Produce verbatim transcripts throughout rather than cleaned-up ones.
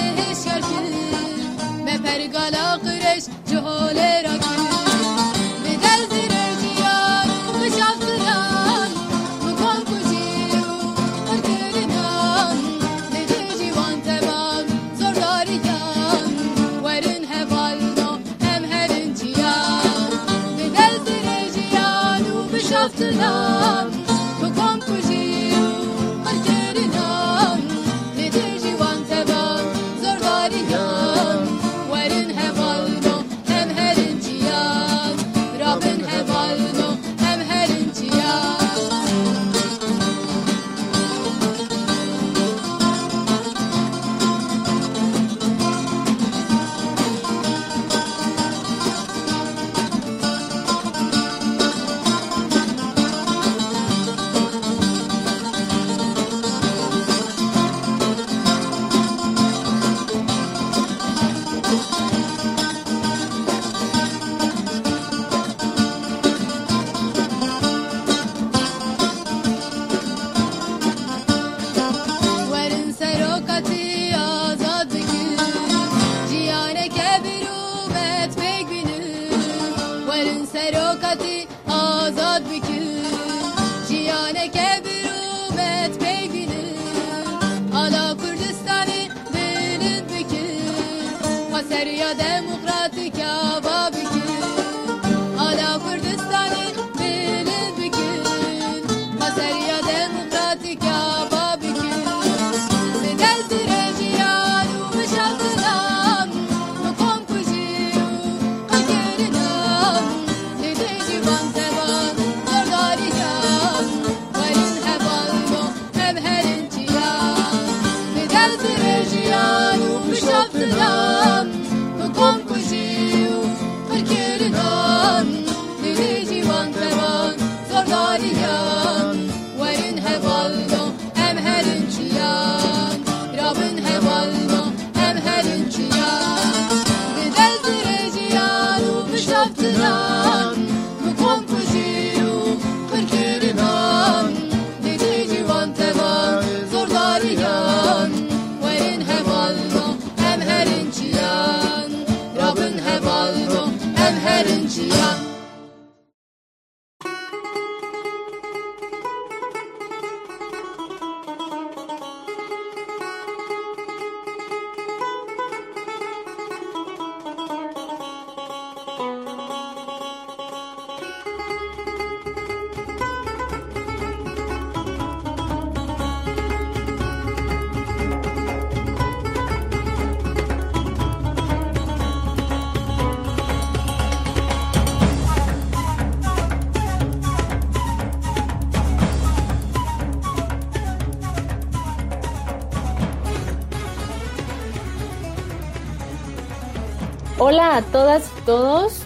Hola a todas y todos.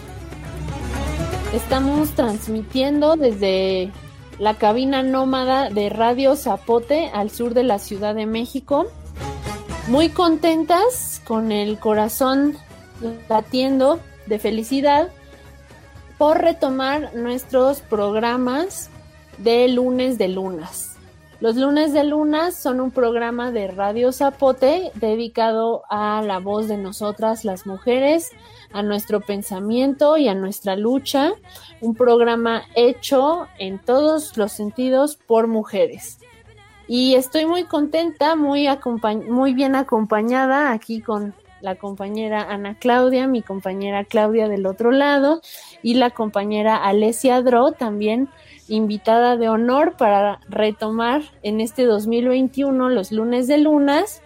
Estamos transmitiendo desde la cabina nómada de Radio Zapote al sur de la Ciudad de México. Muy contentas, con el corazón latiendo de felicidad por retomar nuestros programas de lunes de lunas. Los lunes de lunas son un programa de Radio Zapote dedicado a la voz de nosotras las mujeres, a nuestro pensamiento y a nuestra lucha. Un programa hecho en todos los sentidos por mujeres. Y estoy muy contenta, muy, acompañ- muy bien acompañada aquí con la compañera Ana Claudia, mi compañera Claudia del otro lado, y la compañera Alesia Dro, también invitada de honor para retomar en este dos mil veintiuno los lunes de lunas.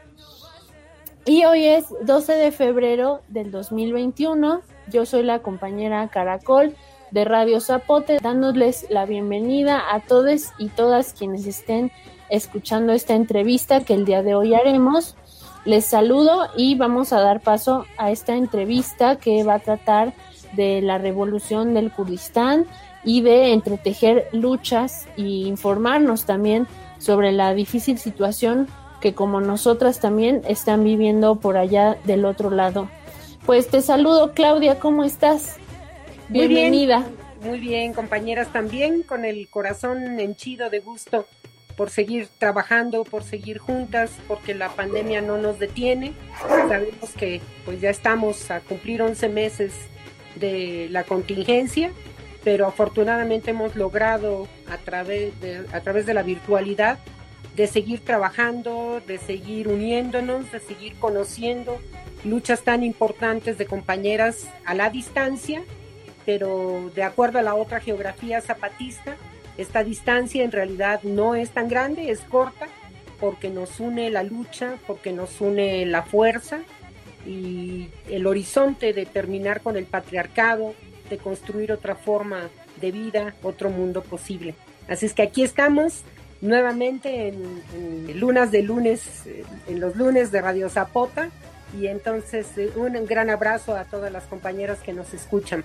Y hoy es doce de febrero del dos mil veintiuno. Yo soy la compañera Caracol de Radio Zapote, dándoles la bienvenida a todos y todas quienes estén escuchando esta entrevista que el día de hoy haremos. Les saludo y vamos a dar paso a esta entrevista que va a tratar de la revolución del Kurdistán y de entretejer luchas y informarnos también sobre la difícil situación que como nosotras también están viviendo por allá del otro lado. Pues te saludo, Claudia, ¿cómo estás? Muy Bienvenida. Bien, muy bien, compañeras, también con el corazón henchido de gusto por seguir trabajando, por seguir juntas, porque la pandemia no nos detiene. Sabemos que pues ya estamos a cumplir once meses de la contingencia, pero afortunadamente hemos logrado a través de, a través de la virtualidad de seguir trabajando, de seguir uniéndonos, de seguir conociendo luchas tan importantes de compañeras a la distancia, pero de acuerdo a la otra geografía zapatista, esta distancia en realidad no es tan grande, es corta, porque nos une la lucha, porque nos une la fuerza y el horizonte de terminar con el patriarcado, de construir otra forma de vida, otro mundo posible. Así es que aquí estamos nuevamente en, en lunas de lunes, en los lunes de Radio Zapota, y entonces un gran abrazo a todas las compañeras que nos escuchan.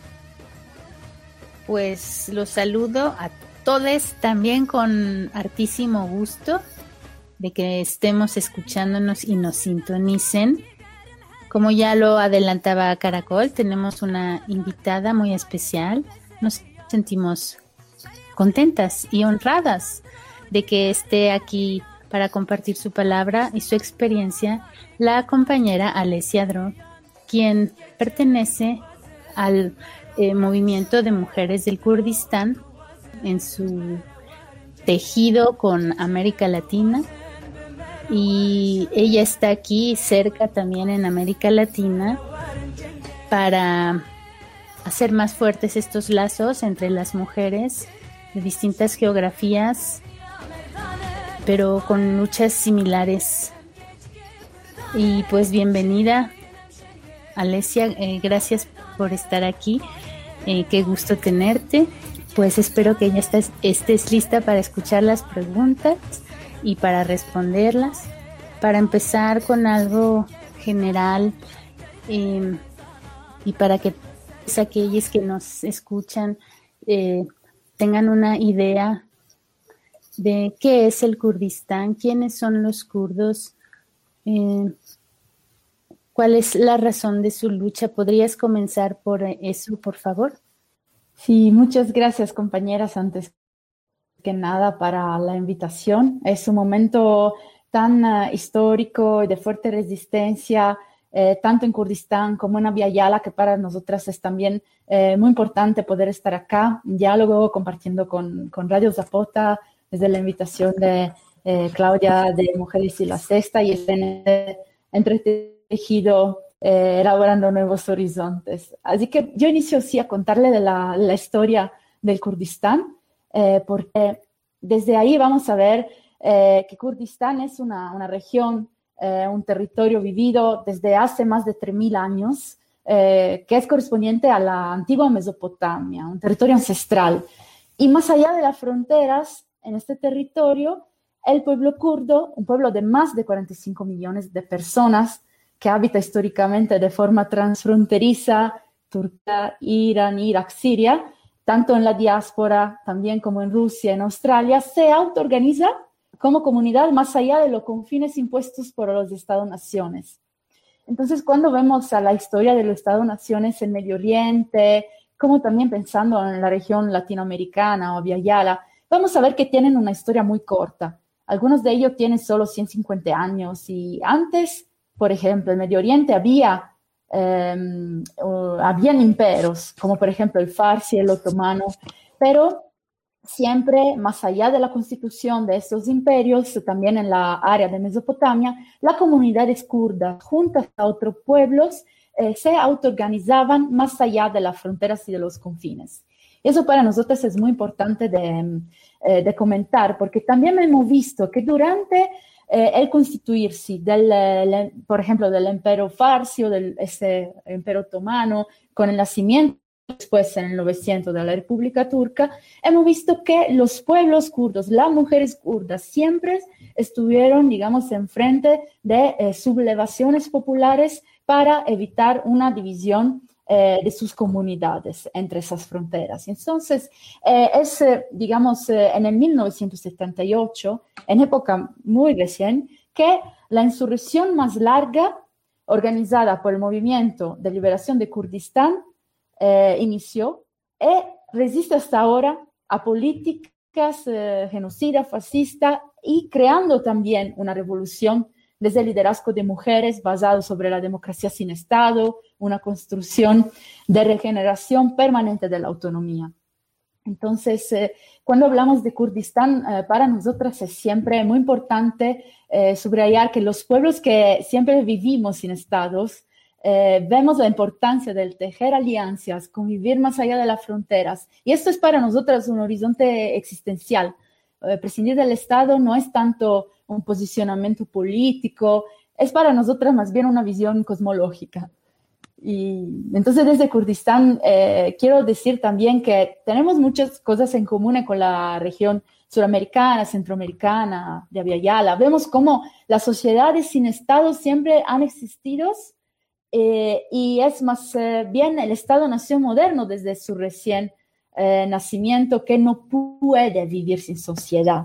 Pues los saludo a todos también con hartísimo gusto de que estemos escuchándonos y nos sintonicen. Como ya lo adelantaba Caracol, tenemos una invitada muy especial. Nos sentimos contentas y honradas de que esté aquí para compartir su palabra y su experiencia la compañera Alessia Dro, quien pertenece al eh, movimiento de mujeres del Kurdistán en su tejido con América Latina, y ella está aquí cerca también en América Latina para hacer más fuertes estos lazos entre las mujeres de distintas geografías, pero con luchas similares. Y pues bienvenida, Alessia, eh, gracias por estar aquí, eh, qué gusto tenerte. Pues espero que ya estés, estés lista para escuchar las preguntas y para responderlas. Para empezar con algo general, eh, y para que aquellos que nos escuchan eh, tengan una idea de qué es el Kurdistán, quiénes son los kurdos, eh, cuál es la razón de su lucha. ¿Podrías comenzar por eso, por favor? Sí, muchas gracias, compañeras, antes que nada para la invitación. Es un momento tan uh, histórico y de fuerte resistencia, eh, tanto en Kurdistán como en Abya Yala, que para nosotras es también eh, muy importante poder estar acá, en diálogo, compartiendo con, con Radio Zapota, desde la invitación de eh, Claudia de Mujeres y la Sexta, y este entretejido, eh, elaborando nuevos horizontes. Así que yo inicio sí a contarle de la, la historia del Kurdistán, eh, porque desde ahí vamos a ver eh, que Kurdistán es una, una región, eh, un territorio vivido desde hace más de tres mil años, eh, que es correspondiente a la antigua Mesopotamia, un territorio ancestral. Y más allá de las fronteras, en este territorio, el pueblo kurdo, un pueblo de más de cuarenta y cinco millones de personas, que habita históricamente de forma transfronteriza Turquía, Irán, Irak, Siria, tanto en la diáspora también como en Rusia, en Australia, se autoorganiza como comunidad más allá de los confines impuestos por los Estados-naciones. Entonces, cuando vemos a la historia de los Estados-naciones en Medio Oriente, como también pensando en la región latinoamericana o Abya Yala, vamos a ver que tienen una historia muy corta. Algunos de ellos tienen solo ciento cincuenta años, y antes, por ejemplo, en Medio Oriente había, eh, habían imperios, como por ejemplo el farsi, el otomano, pero siempre más allá de la constitución de estos imperios, también en la área de Mesopotamia, las comunidades kurdas, juntas a otros pueblos, eh, se autoorganizaban más allá de las fronteras y de los confines. Eso para nosotros es muy importante de, eh, de comentar, porque también hemos visto que durante eh, el constituirse, del, el, por ejemplo, del imperio farsi o del ese imperio otomano, con el nacimiento después en el novecientos de la República Turca, hemos visto que los pueblos kurdos, las mujeres kurdas, siempre estuvieron, digamos, enfrente de eh, sublevaciones populares para evitar una división eh, de sus comunidades entre esas fronteras. Entonces, eh, es, eh, digamos, eh, en el mil novecientos setenta y ocho, en época muy recién, que la insurrección más larga organizada por el Movimiento de Liberación de Kurdistán Eh, inició y resiste hasta ahora a políticas eh, genocida, fascista, y creando también una revolución desde el liderazgo de mujeres basado sobre la democracia sin Estado, una construcción de regeneración permanente de la autonomía. Entonces, eh, cuando hablamos de Kurdistán, eh, para nosotras es siempre muy importante eh, subrayar que los pueblos que siempre vivimos sin estados, eh, vemos la importancia del tejer alianzas, convivir más allá de las fronteras. Y esto es para nosotras un horizonte existencial. Eh, prescindir del Estado no es tanto un posicionamiento político, es para nosotras más bien una visión cosmológica. Y entonces desde Kurdistán eh, quiero decir también que tenemos muchas cosas en común con la región suramericana, centroamericana, de Abya Yala. Vemos cómo las sociedades sin Estado siempre han existido eh, y es más eh, bien el Estado-nación moderno desde su recién eh, nacimiento que no puede vivir sin sociedad.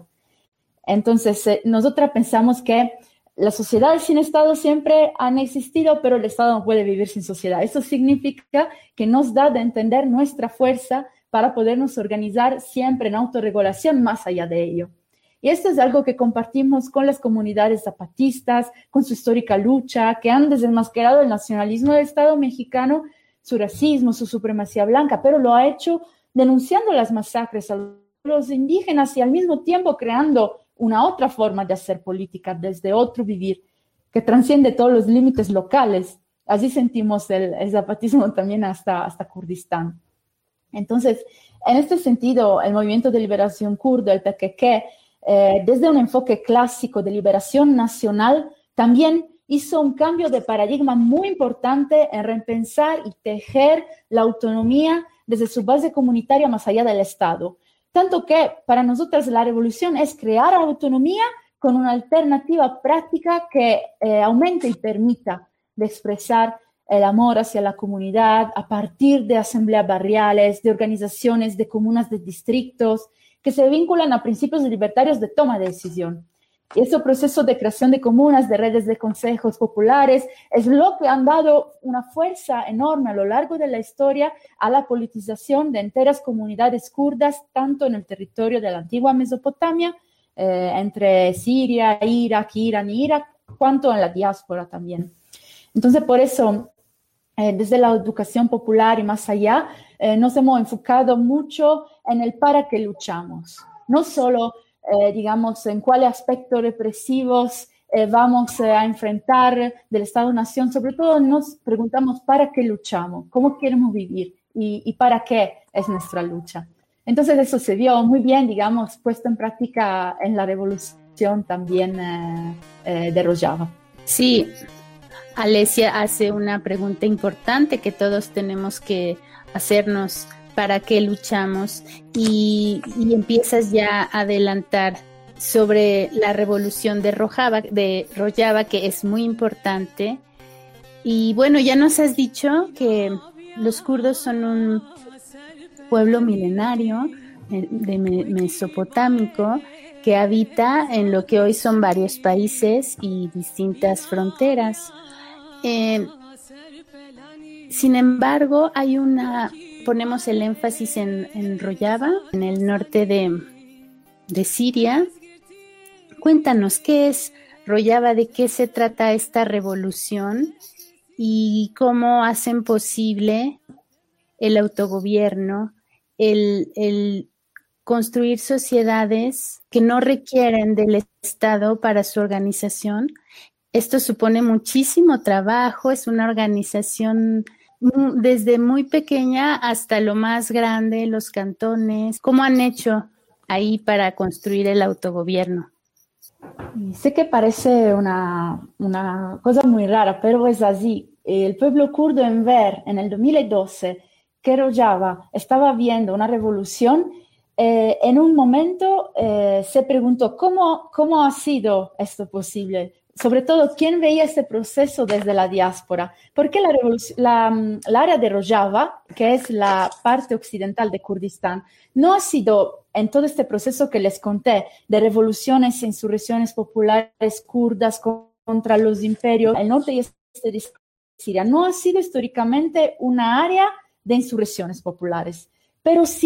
Entonces eh, nosotras pensamos que las sociedades sin Estado siempre han existido, pero el Estado no puede vivir sin sociedad. Eso significa que nos da de entender nuestra fuerza para podernos organizar siempre en autorregulación más allá de ello. Y esto es algo que compartimos con las comunidades zapatistas, con su histórica lucha, que han desenmascarado el nacionalismo del Estado mexicano, su racismo, su supremacía blanca, pero lo ha hecho denunciando las masacres a los indígenas y al mismo tiempo creando una otra forma de hacer política, desde otro vivir, que trasciende todos los límites locales. Así sentimos el, el zapatismo también hasta, hasta Kurdistán. Entonces, en este sentido, el movimiento de liberación kurdo, el P K K, eh, desde un enfoque clásico de liberación nacional, también hizo un cambio de paradigma muy importante en repensar y tejer la autonomía desde su base comunitaria más allá del Estado. Tanto que para nosotras la revolución es crear autonomía con una alternativa práctica que eh, aumente y permita de expresar el amor hacia la comunidad a partir de asambleas barriales, de organizaciones de comunas de distritos que se vinculan a principios libertarios de toma de decisión. Y ese proceso de creación de comunas, de redes de consejos populares, es lo que han dado una fuerza enorme a lo largo de la historia a la politización de enteras comunidades kurdas, tanto en el territorio de la antigua Mesopotamia, eh, entre Siria, Irak, Irán y Irak, cuanto en la diáspora también. Entonces, por eso, eh, desde la educación popular y más allá, eh, nos hemos enfocado mucho en el para qué luchamos. No solo Eh, digamos, en cuáles aspectos represivos eh, vamos eh, a enfrentar del Estado-Nación. Sobre todo nos preguntamos para qué luchamos, cómo queremos vivir y, y para qué es nuestra lucha. Entonces eso se vio muy bien, digamos, puesto en práctica en la revolución también eh, eh, de Rojava. Sí, Alesia hace una pregunta importante que todos tenemos que hacernos. ¿Para qué luchamos? Y, y empiezas ya a adelantar sobre la revolución de Rojava, de Rojava, que es muy importante. Y bueno, ya nos has dicho que los kurdos son un pueblo milenario de, de mesopotámico que habita en lo que hoy son varios países y distintas fronteras. Eh, sin embargo, hay una... Ponemos el énfasis en, en Rojava, en el norte de, de Siria. Cuéntanos, ¿qué es Rojava? ¿De qué se trata esta revolución? ¿Y cómo hacen posible el autogobierno, el, el construir sociedades que no requieren del Estado para su organización? Esto supone muchísimo trabajo, es una organización desde muy pequeña hasta lo más grande, los cantones. ¿Cómo han hecho ahí para construir el autogobierno? Sé que parece una, una cosa muy rara, pero es así. El pueblo kurdo en ver en el dos mil doce que Rojava estaba viendo una revolución, eh, en un momento eh, se preguntó ¿cómo, cómo ha sido esto posible? Sobre todo, ¿quién veía este proceso desde la diáspora? Porque la, la, la área de Rojava, que es la parte occidental de Kurdistán, no ha sido, en todo este proceso que les conté, de revoluciones e insurrecciones populares kurdas contra los imperios, el norte y este de Siria, no ha sido históricamente una área de insurrecciones populares, pero sí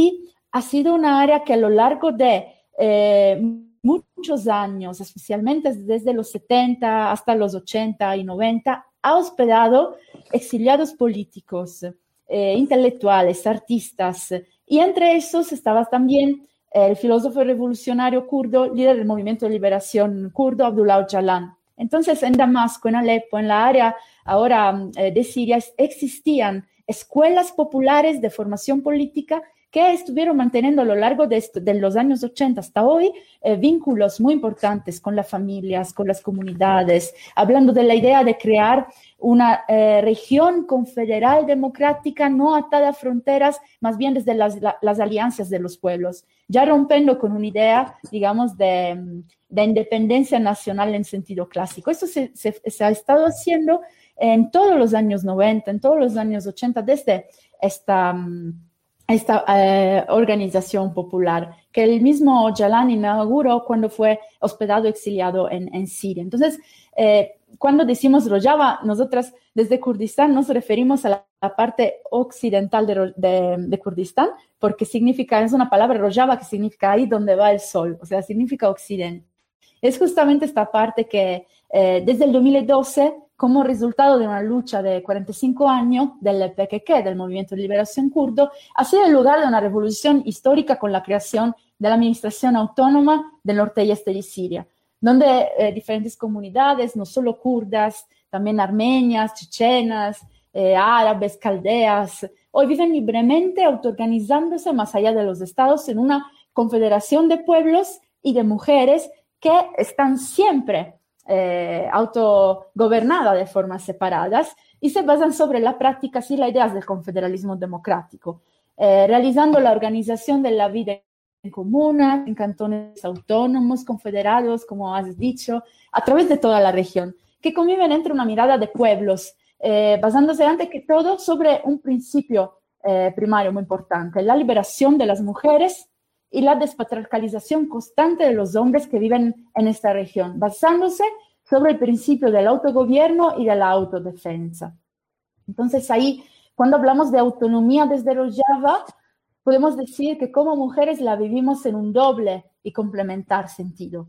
ha sido una área que a lo largo de eh, muchos años, especialmente desde los setenta hasta los ochenta y noventa, ha hospedado exiliados políticos, eh, intelectuales, artistas, y entre esos estaba también el filósofo revolucionario kurdo, líder del movimiento de liberación kurdo, Abdullah Öcalan. Entonces, en Damasco, en Alepo, en la área ahora eh, de Siria, existían escuelas populares de formación política que estuvieron manteniendo a lo largo de, esto, de los años ochenta hasta hoy eh, vínculos muy importantes con las familias, con las comunidades, hablando de la idea de crear una eh, región confederal democrática no atada a fronteras, más bien desde las, la, las alianzas de los pueblos, ya rompiendo con una idea, digamos, de, de independencia nacional en sentido clásico. Eso se, se, se ha estado haciendo en todos los años noventa, en todos los años ochenta, desde esta... esta eh, organización popular que el mismo Öcalan inauguró cuando fue hospedado, exiliado en, en Siria. Entonces, eh, cuando decimos Rojava, nosotras desde Kurdistán nos referimos a la, la parte occidental de, de, de Kurdistán, porque significa, es una palabra Rojava que significa ahí donde va el sol, o sea, significa occidente. Es justamente esta parte que eh, desde el dos mil doce, como resultado de una lucha de cuarenta y cinco años del P K K, del Movimiento de Liberación Kurdo, ha sido el lugar de una revolución histórica con la creación de la Administración Autónoma del norte y este de Siria, donde eh, diferentes comunidades, no solo kurdas, también armenias, chechenas, eh, árabes, caldeas, hoy viven libremente autoorganizándose más allá de los estados en una confederación de pueblos y de mujeres que están siempre Eh, autogobernada de formas separadas y se basan sobre la práctica y las ideas del confederalismo democrático, eh, realizando la organización de la vida en comunas, en cantones autónomos, confederados, como has dicho, a través de toda la región, que conviven entre una mirada de pueblos, eh, basándose antes que todo sobre un principio eh, primario muy importante, la liberación de las mujeres y la despatriarcalización constante de los hombres que viven en esta región, basándose sobre el principio del autogobierno y de la autodefensa. Entonces ahí, cuando hablamos de autonomía desde Rojava, podemos decir que como mujeres la vivimos en un doble y complementar sentido.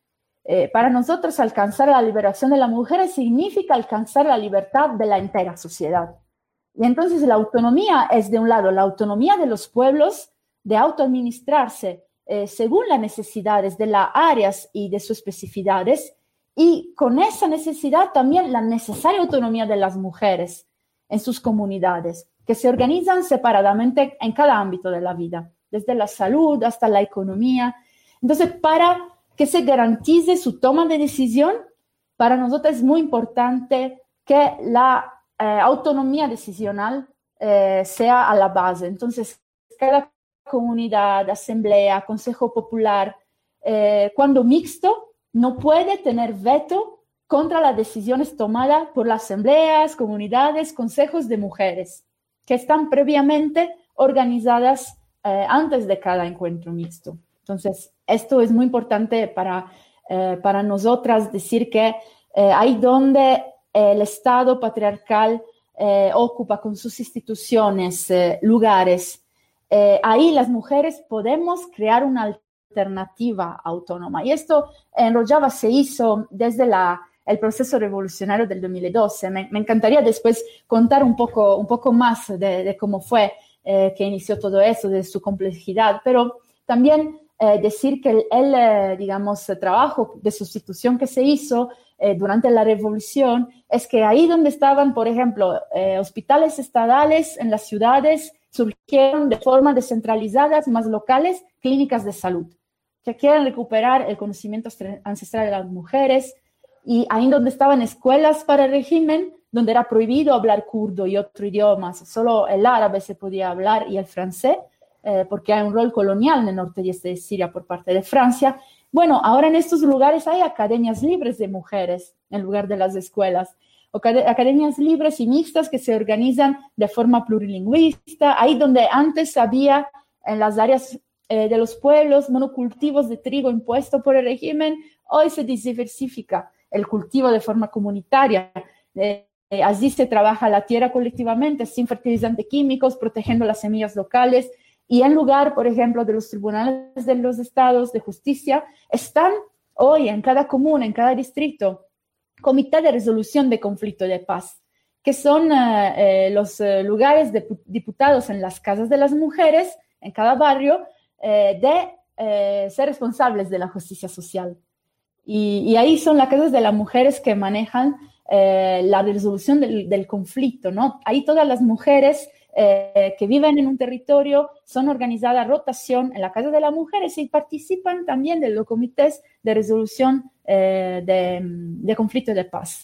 Eh, para nosotros, alcanzar la liberación de las mujeres significa alcanzar la libertad de la entera sociedad. Y entonces la autonomía es, de un lado, la autonomía de los pueblos, de autoadministrarse eh, según las necesidades de las áreas y de sus especificidades, y con esa necesidad también la necesaria autonomía de las mujeres en sus comunidades, que se organizan separadamente en cada ámbito de la vida, desde la salud hasta la economía. Entonces, para que se garantice su toma de decisión, para nosotros es muy importante que la eh, autonomía decisional eh, sea a la base. Entonces, cada comunidad, asamblea, consejo popular, eh, cuando mixto, no puede tener veto contra las decisiones tomadas por las asambleas, comunidades, consejos de mujeres, que están previamente organizadas eh, antes de cada encuentro mixto. Entonces, esto es muy importante para, eh, para nosotras decir que eh, ahí donde el Estado patriarcal eh, ocupa con sus instituciones eh, lugares, Eh, ahí las mujeres podemos crear una alternativa autónoma. Y esto en Rojava se hizo desde la, el proceso revolucionario del dos mil doce. Me, me encantaría después contar un poco, un poco más de, de cómo fue eh, que inició todo eso, de su complejidad, pero también eh, decir que el, el eh, digamos, trabajo de sustitución que se hizo eh, durante la revolución es que ahí donde estaban, por ejemplo, eh, hospitales estatales en las ciudades, surgieron de forma descentralizadas, más locales, clínicas de salud, que quieren recuperar el conocimiento ancestral de las mujeres, y ahí donde estaban escuelas para el régimen, donde era prohibido hablar kurdo y otros idiomas, solo el árabe se podía hablar y el francés, eh, porque hay un rol colonial en el norte y este de Siria por parte de Francia. Bueno, ahora en estos lugares hay academias libres de mujeres en lugar de las escuelas, academias libres y mixtas que se organizan de forma plurilingüista, ahí donde antes había en las áreas eh, de los pueblos monocultivos de trigo impuesto por el régimen, hoy se diversifica el cultivo de forma comunitaria. Eh, eh, así se trabaja la tierra colectivamente, sin fertilizantes químicos, protegiendo las semillas locales. Y en lugar, por ejemplo, de los tribunales de los estados de justicia, están hoy en cada comuna, en cada distrito, comités de resolución de conflicto de paz, que son eh, eh, los eh, lugares de diputados en las casas de las mujeres, en cada barrio, eh, de eh, ser responsables de la justicia social. Y, y ahí son las casas de las mujeres que manejan eh, la resolución del, del conflicto, ¿no? Ahí todas las mujeres eh, que viven en un territorio son organizadas a rotación en la casa de las mujeres y participan también de los comités de resolución eh, de, de conflicto de paz.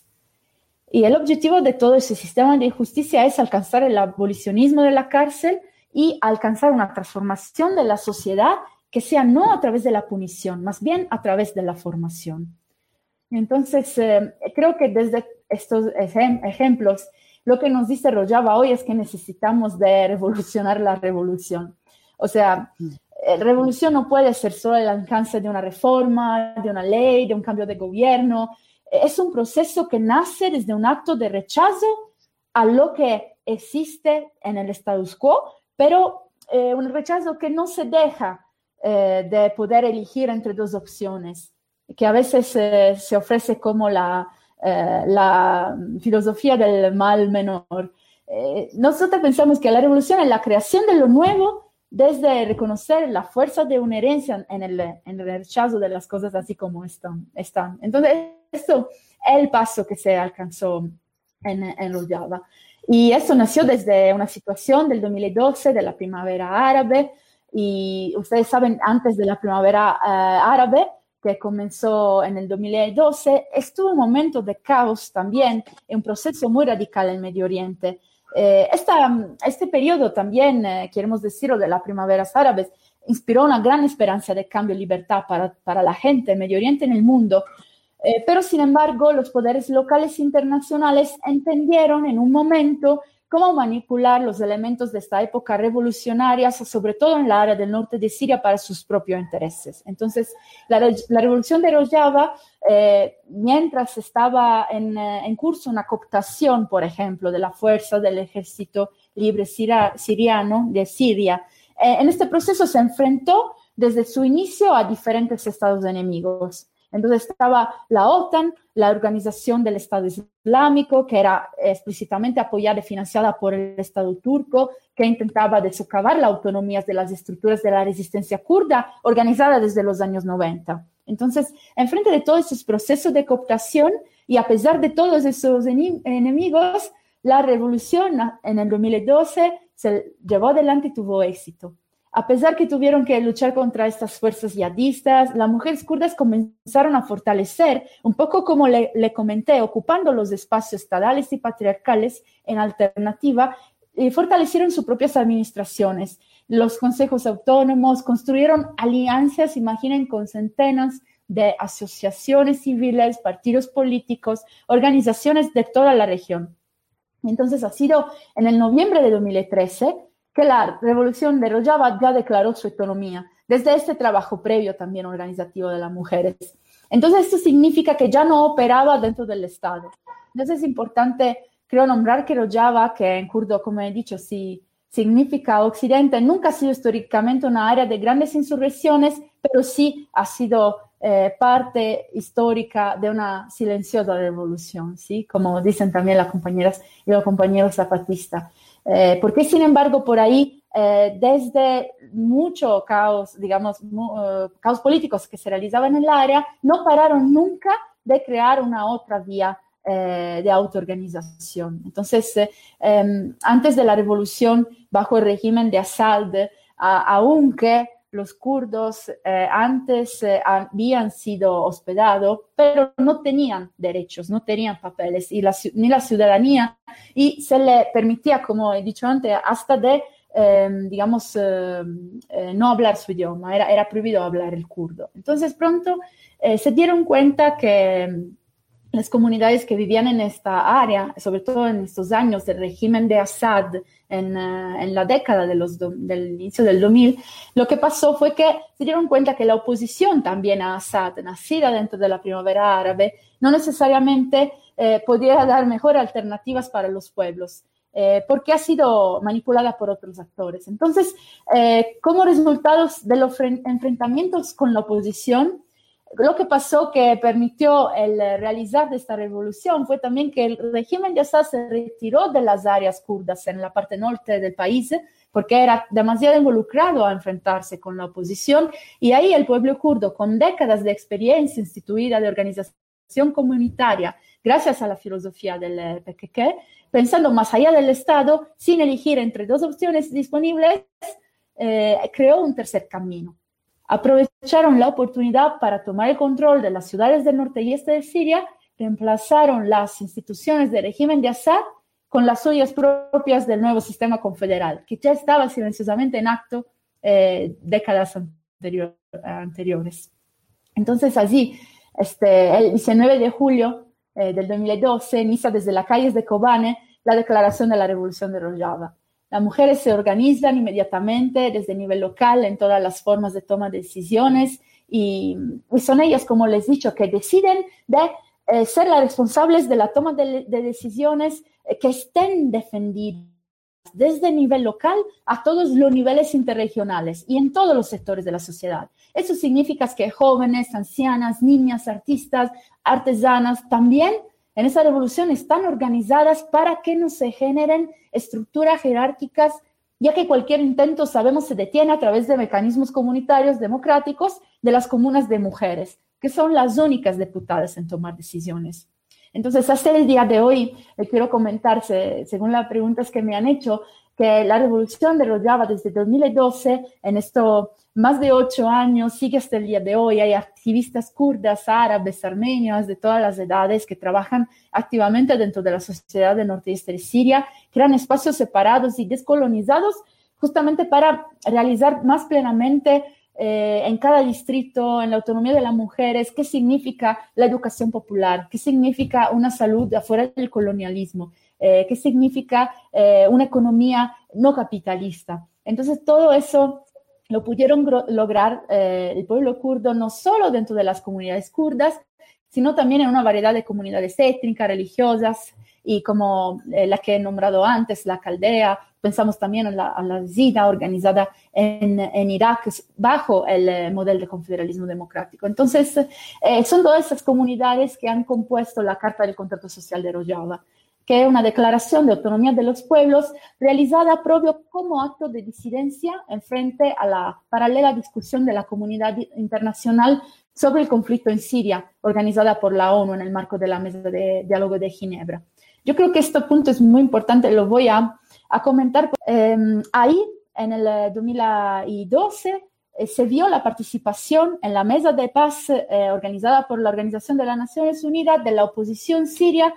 Y el objetivo de todo ese sistema de justicia es alcanzar el abolicionismo de la cárcel y alcanzar una transformación de la sociedad que sea no a través de la punición, más bien a través de la formación. Entonces, eh, creo que desde estos ejem- ejemplos, lo que nos dice Rojava hoy es que necesitamos de revolucionar la revolución. O sea, eh, revolución no puede ser solo el alcance de una reforma, de una ley, de un cambio de gobierno. Es un proceso que nace desde un acto de rechazo a lo que existe en el status quo, pero eh, un rechazo que no se deja eh, de poder elegir entre dos opciones, que a veces eh, se ofrece como la, eh, la filosofía del mal menor. Eh, nosotros pensamos que la revolución es la creación de lo nuevo desde reconocer la fuerza de una herencia en el, en el rechazo de las cosas así como están. están. Entonces, esto es el paso que se alcanzó en, en Rojava. Y esto nació desde una situación del dos mil doce, de la primavera árabe, y ustedes saben, antes de la primavera uh, árabe, que comenzó en el dos mil doce, estuvo un momento de caos también, un proceso muy radical en Medio Oriente. Eh, esta, este periodo también, eh, queremos decirlo, de las primaveras árabes, inspiró una gran esperanza de cambio y libertad para, para la gente en Medio Oriente y en el mundo. Eh, pero, sin embargo, los poderes locales e internacionales entendieron en un momento cómo manipular los elementos de esta época revolucionaria, sobre todo en la área del norte de Siria, para sus propios intereses. Entonces, la, la revolución de Rojava, eh, mientras estaba en, en curso una cooptación, por ejemplo, de la fuerza del ejército libre siria, siriano de Siria, eh, en este proceso se enfrentó desde su inicio a diferentes estados enemigos. Entonces estaba la OTAN, la Organización del Estado Islámico, que era explícitamente apoyada y financiada por el Estado turco, que intentaba desocavar la autonomía de las estructuras de la resistencia kurda, organizada desde los años noventa. Entonces, en frente de todos esos procesos de cooptación y a pesar de todos esos enemigos, la revolución en el dos mil doce se llevó adelante y tuvo éxito. A pesar que tuvieron que luchar contra estas fuerzas yihadistas, las mujeres kurdas comenzaron a fortalecer, un poco como le, le comenté, ocupando los espacios estadales y patriarcales en alternativa, y fortalecieron sus propias administraciones. Los consejos autónomos construyeron alianzas, imaginen, con centenas de asociaciones civiles, partidos políticos, organizaciones de toda la región. Entonces ha sido en el noviembre de dos mil trece que la revolución de Rojava ya declaró su autonomía, desde este trabajo previo también organizativo de las mujeres. Entonces, esto significa que ya no operaba dentro del Estado. Entonces, es importante, creo, nombrar que Rojava, que en kurdo, como he dicho, sí, significa Occidente, nunca ha sido históricamente una área de grandes insurrecciones, pero sí ha sido eh, parte histórica de una silenciosa revolución, ¿sí? Como dicen también las compañeras y los compañeros zapatistas. Eh, porque, sin embargo, por ahí, eh, desde mucho caos, digamos, mu, uh, caos políticos que se realizaban en el área, no pararon nunca de crear una otra vía eh, de autoorganización. Entonces, eh, eh, antes de la revolución, bajo el régimen de Assad, eh, aunque los kurdos eh, antes eh, habían sido hospedados, pero no tenían derechos, no tenían papeles y la, ni la ciudadanía, y se le permitía, como he dicho antes, hasta de, eh, digamos, eh, eh, no hablar su idioma, era, era prohibido hablar el kurdo. Entonces pronto eh, se dieron cuenta que las comunidades que vivían en esta área, sobre todo en estos años del régimen de Assad, en, uh, en la década de los do, del inicio del dos mil, lo que pasó fue que se dieron cuenta que la oposición también a Assad, nacida dentro de la primavera árabe, no necesariamente eh, podía dar mejores alternativas para los pueblos. eh, porque ha sido manipulada por otros actores. Entonces, eh, como resultado de los enfrentamientos con la oposición, lo que pasó que permitió el realizar de esta revolución fue también que el régimen de Assad se retiró de las áreas kurdas en la parte norte del país porque era demasiado involucrado a enfrentarse con la oposición, y ahí el pueblo kurdo, con décadas de experiencia instituida de organización comunitaria, gracias a la filosofía del P K K, pensando más allá del Estado, sin elegir entre dos opciones disponibles, eh, creó un tercer camino. Aprovecharon la oportunidad para tomar el control de las ciudades del norte y este de Siria, reemplazaron las instituciones del régimen de Assad con las suyas propias del nuevo sistema confederal, que ya estaba silenciosamente en acto eh, décadas anterior, anteriores. Entonces, así, este, el diecinueve de julio eh, del dos mil doce inicia desde las calles de Kobane la declaración de la Revolución de Rojava. Las mujeres se organizan inmediatamente desde el nivel local en todas las formas de toma de decisiones y, y son ellas, como les he dicho, que deciden de eh, ser las responsables de la toma de, de decisiones eh, que estén defendidas desde el nivel local a todos los niveles interregionales y en todos los sectores de la sociedad. Eso significa que jóvenes, ancianas, niñas, artistas, artesanas también en esa revolución están organizadas para que no se generen estructuras jerárquicas, ya que cualquier intento, sabemos, se detiene a través de mecanismos comunitarios democráticos de las comunas de mujeres, que son las únicas deputadas en tomar decisiones. Entonces, hasta el día de hoy, eh, quiero comentar, según las preguntas que me han hecho, que la revolución de Rojava desde dos mil doce, en estos más de ocho años, sigue hasta el día de hoy. Hay activistas kurdas, árabes, armenios, de todas las edades que trabajan activamente dentro de la sociedad del norte y este de Siria, crean espacios separados y descolonizados justamente para realizar más plenamente eh, en cada distrito, en la autonomía de las mujeres, qué significa la educación popular, qué significa una salud afuera del colonialismo, eh, qué significa eh, una economía no capitalista. Entonces, todo eso lo pudieron lograr eh, el pueblo kurdo no solo dentro de las comunidades kurdas, sino también en una variedad de comunidades étnicas, religiosas, y como eh, la que he nombrado antes, la Caldea. Pensamos también en la, en la Zida organizada en, en Irak bajo el eh, modelo de confederalismo democrático. Entonces, eh, son todas esas comunidades que han compuesto la Carta del Contrato Social de Rojava, que es una declaración de autonomía de los pueblos realizada propio como acto de disidencia en frente a la paralela discusión de la comunidad internacional sobre el conflicto en Siria, organizada por la ONU en el marco de la Mesa de Diálogo de Ginebra. Yo creo que este punto es muy importante, lo voy a, a comentar. Eh, ahí, en el dos mil doce, eh, se vio la participación en la Mesa de Paz eh, organizada por la Organización de las Naciones Unidas de la oposición siria,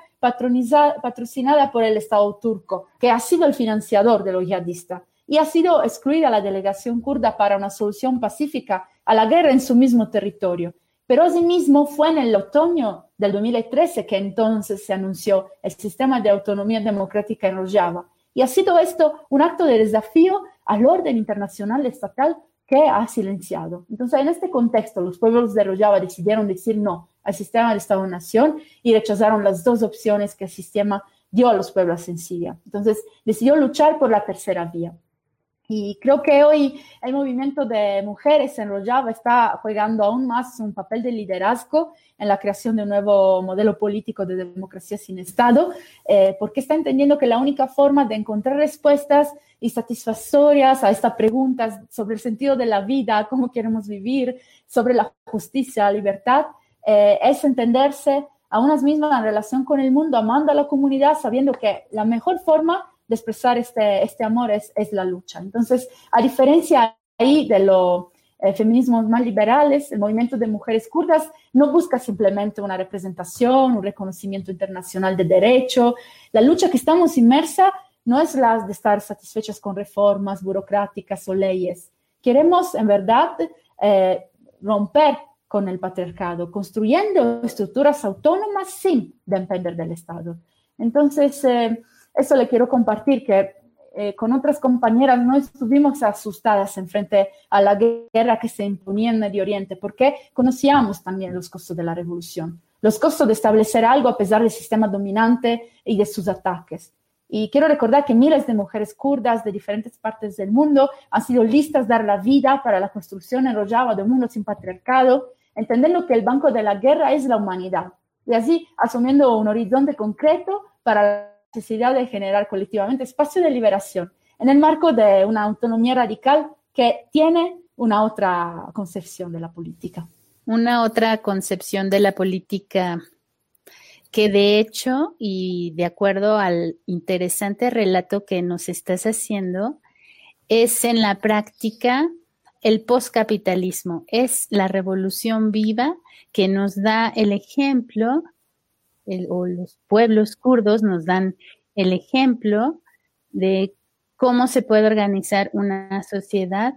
patrocinada por el Estado turco, que ha sido el financiador de los yihadistas, y ha sido excluida la delegación kurda para una solución pacífica a la guerra en su mismo territorio. Pero asimismo fue en el otoño del dos mil trece que entonces se anunció el sistema de autonomía democrática en Rojava. Y ha sido esto un acto de desafío al orden internacional estatal que ha silenciado. Entonces, en este contexto, los pueblos de Rojava decidieron decir no al sistema de Estado-Nación y rechazaron las dos opciones que el sistema dio a los pueblos en Siria. Entonces, decidió luchar por la tercera vía. Y creo que hoy el movimiento de mujeres en Rojava está jugando aún más un papel de liderazgo en la creación de un nuevo modelo político de democracia sin Estado, eh, porque está entendiendo que la única forma de encontrar respuestas y satisfactorias a estas preguntas sobre el sentido de la vida, cómo queremos vivir, sobre la justicia, la libertad, eh, es entenderse a unas mismas en relación con el mundo, amando a la comunidad, sabiendo que la mejor forma de expresar este, este amor es, es la lucha. Entonces, a diferencia ahí de los eh, feminismos más liberales, el movimiento de mujeres kurdas no busca simplemente una representación, un reconocimiento internacional de derecho. La lucha que estamos inmersa no es la de estar satisfechas con reformas burocráticas o leyes. Queremos, en verdad, eh, romper con el patriarcado, construyendo estructuras autónomas sin depender del Estado. Entonces, eh, eso le quiero compartir, que eh, con otras compañeras no estuvimos asustadas en frente a la guerra que se imponía en Medio Oriente, porque conocíamos también los costos de la revolución, los costos de establecer algo a pesar del sistema dominante y de sus ataques. Y quiero recordar que miles de mujeres kurdas de diferentes partes del mundo han sido listas a dar la vida para la construcción en Rojava de un mundo sin patriarcado, entendiendo que el banco de la guerra es la humanidad, y así asumiendo un horizonte concreto para la necesidad de generar colectivamente espacio de liberación en el marco de una autonomía radical que tiene una otra concepción de la política. Una otra concepción de la política que de hecho, y de acuerdo al interesante relato que nos estás haciendo, es en la práctica el postcapitalismo, es la revolución viva que nos da el ejemplo, el, o los pueblos kurdos nos dan el ejemplo de cómo se puede organizar una sociedad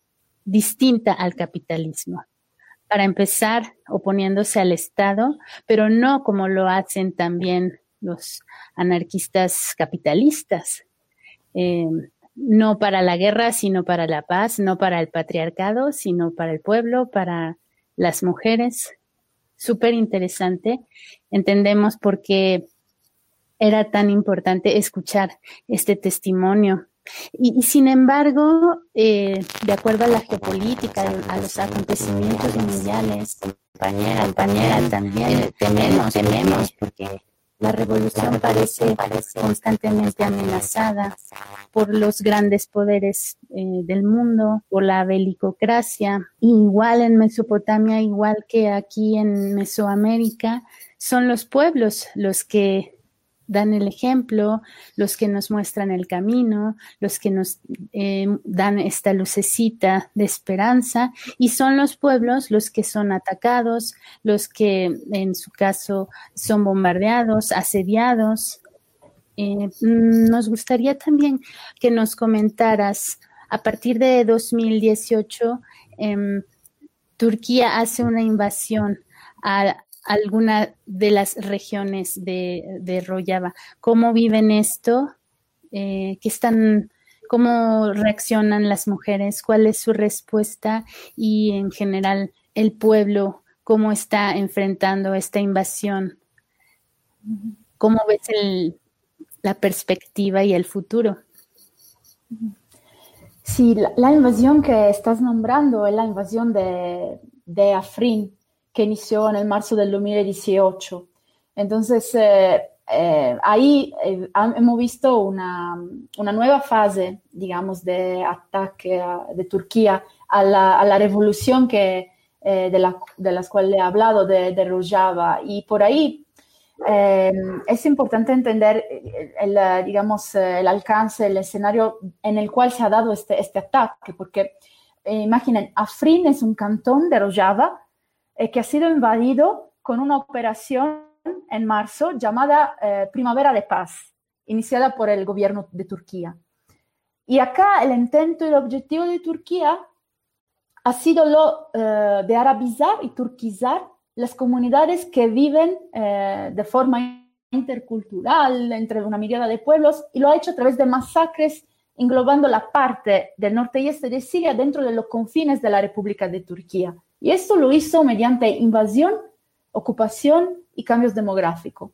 distinta al capitalismo. Para empezar, oponiéndose al Estado, pero no como lo hacen también los anarquistas capitalistas. Eh, no para la guerra, sino para la paz, no para el patriarcado, sino para el pueblo, para las mujeres. Súper interesante. Entendemos por qué era tan importante escuchar este testimonio. Y, y sin embargo, eh, de acuerdo a la geopolítica, a los acontecimientos mundiales, compañera, compañera, también eh, tememos, tememos, porque la revolución parece, parece constantemente amenazada por los grandes poderes eh, del mundo, por la belicocracia. Igual en Mesopotamia, igual que aquí en Mesoamérica, son los pueblos los que dan el ejemplo, los que nos muestran el camino, los que nos eh, dan esta lucecita de esperanza, y son los pueblos los que son atacados, los que en su caso son bombardeados, asediados. Eh, nos gustaría también que nos comentaras, a partir de dos mil dieciocho, eh, Turquía hace una invasión a alguna de las regiones de, de Rojava. ¿Cómo viven esto? Eh, ¿qué están, cómo reaccionan las mujeres? ¿Cuál es su respuesta? Y en general, el pueblo, ¿cómo está enfrentando esta invasión? ¿Cómo ves el, la perspectiva y el futuro? Sí, la, la invasión que estás nombrando es la invasión de, de Afrin, que inició en el marzo del dos mil dieciocho. Entonces, eh, eh, ahí eh, hemos visto una, una nueva fase, digamos, de ataque a, de Turquía a la, a la revolución que, eh, de, la, de las cuales he hablado, de, de Rojava. Y por ahí eh, es importante entender, el, el, digamos, el alcance, el escenario en el cual se ha dado este, este ataque, porque eh, imaginen, Afrin es un cantón de Rojava, Eh, que ha sido invadido con una operación en marzo llamada eh, Primavera de Paz, iniciada por el gobierno de Turquía. Y acá el intento y el objetivo de Turquía ha sido lo eh, de arabizar y turquizar las comunidades que viven eh, de forma intercultural entre una mirada de pueblos, y lo ha hecho a través de masacres englobando la parte del norte y este de Siria dentro de los confines de la República de Turquía. Y esto lo hizo mediante invasión, ocupación y cambios demográficos.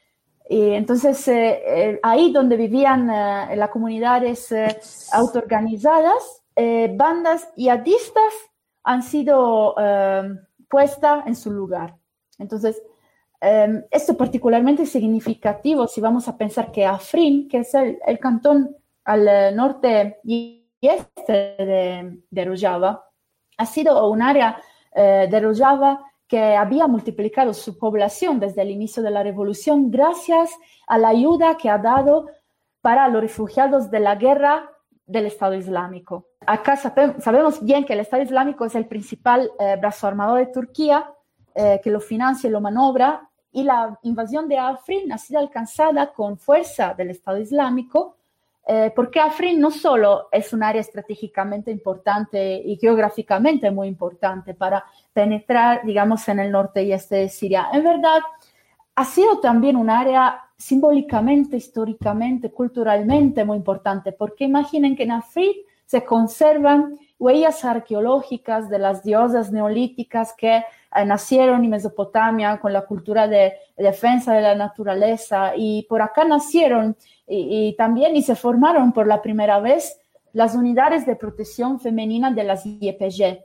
Y entonces, eh, eh, ahí donde vivían eh, las comunidades eh, autoorganizadas, eh, bandas yihadistas han sido eh, puestas en su lugar. Entonces, eh, esto es particularmente significativo si vamos a pensar que Afrin, que es el, el cantón al norte y este de, de Rojava, ha sido un área eh, de Rojava que había multiplicado su población desde el inicio de la revolución gracias a la ayuda que ha dado para los refugiados de la guerra del Estado Islámico. Acá sabe, sabemos bien que el Estado Islámico es el principal eh, brazo armado de Turquía, eh, que lo financia y lo maniobra, y la invasión de Afrin ha sido alcanzada con fuerza del Estado Islámico, Eh, porque Afrin no solo es un área estratégicamente importante y geográficamente muy importante para penetrar, digamos, en el norte y este de Siria. En verdad, ha sido también un área simbólicamente, históricamente, culturalmente muy importante, porque imaginen que en Afrin se conservan huellas arqueológicas de las diosas neolíticas que eh, nacieron en Mesopotamia con la cultura de, de defensa de la naturaleza, y por acá nacieron y, y también y se formaron por la primera vez las unidades de protección femenina de las Y P G.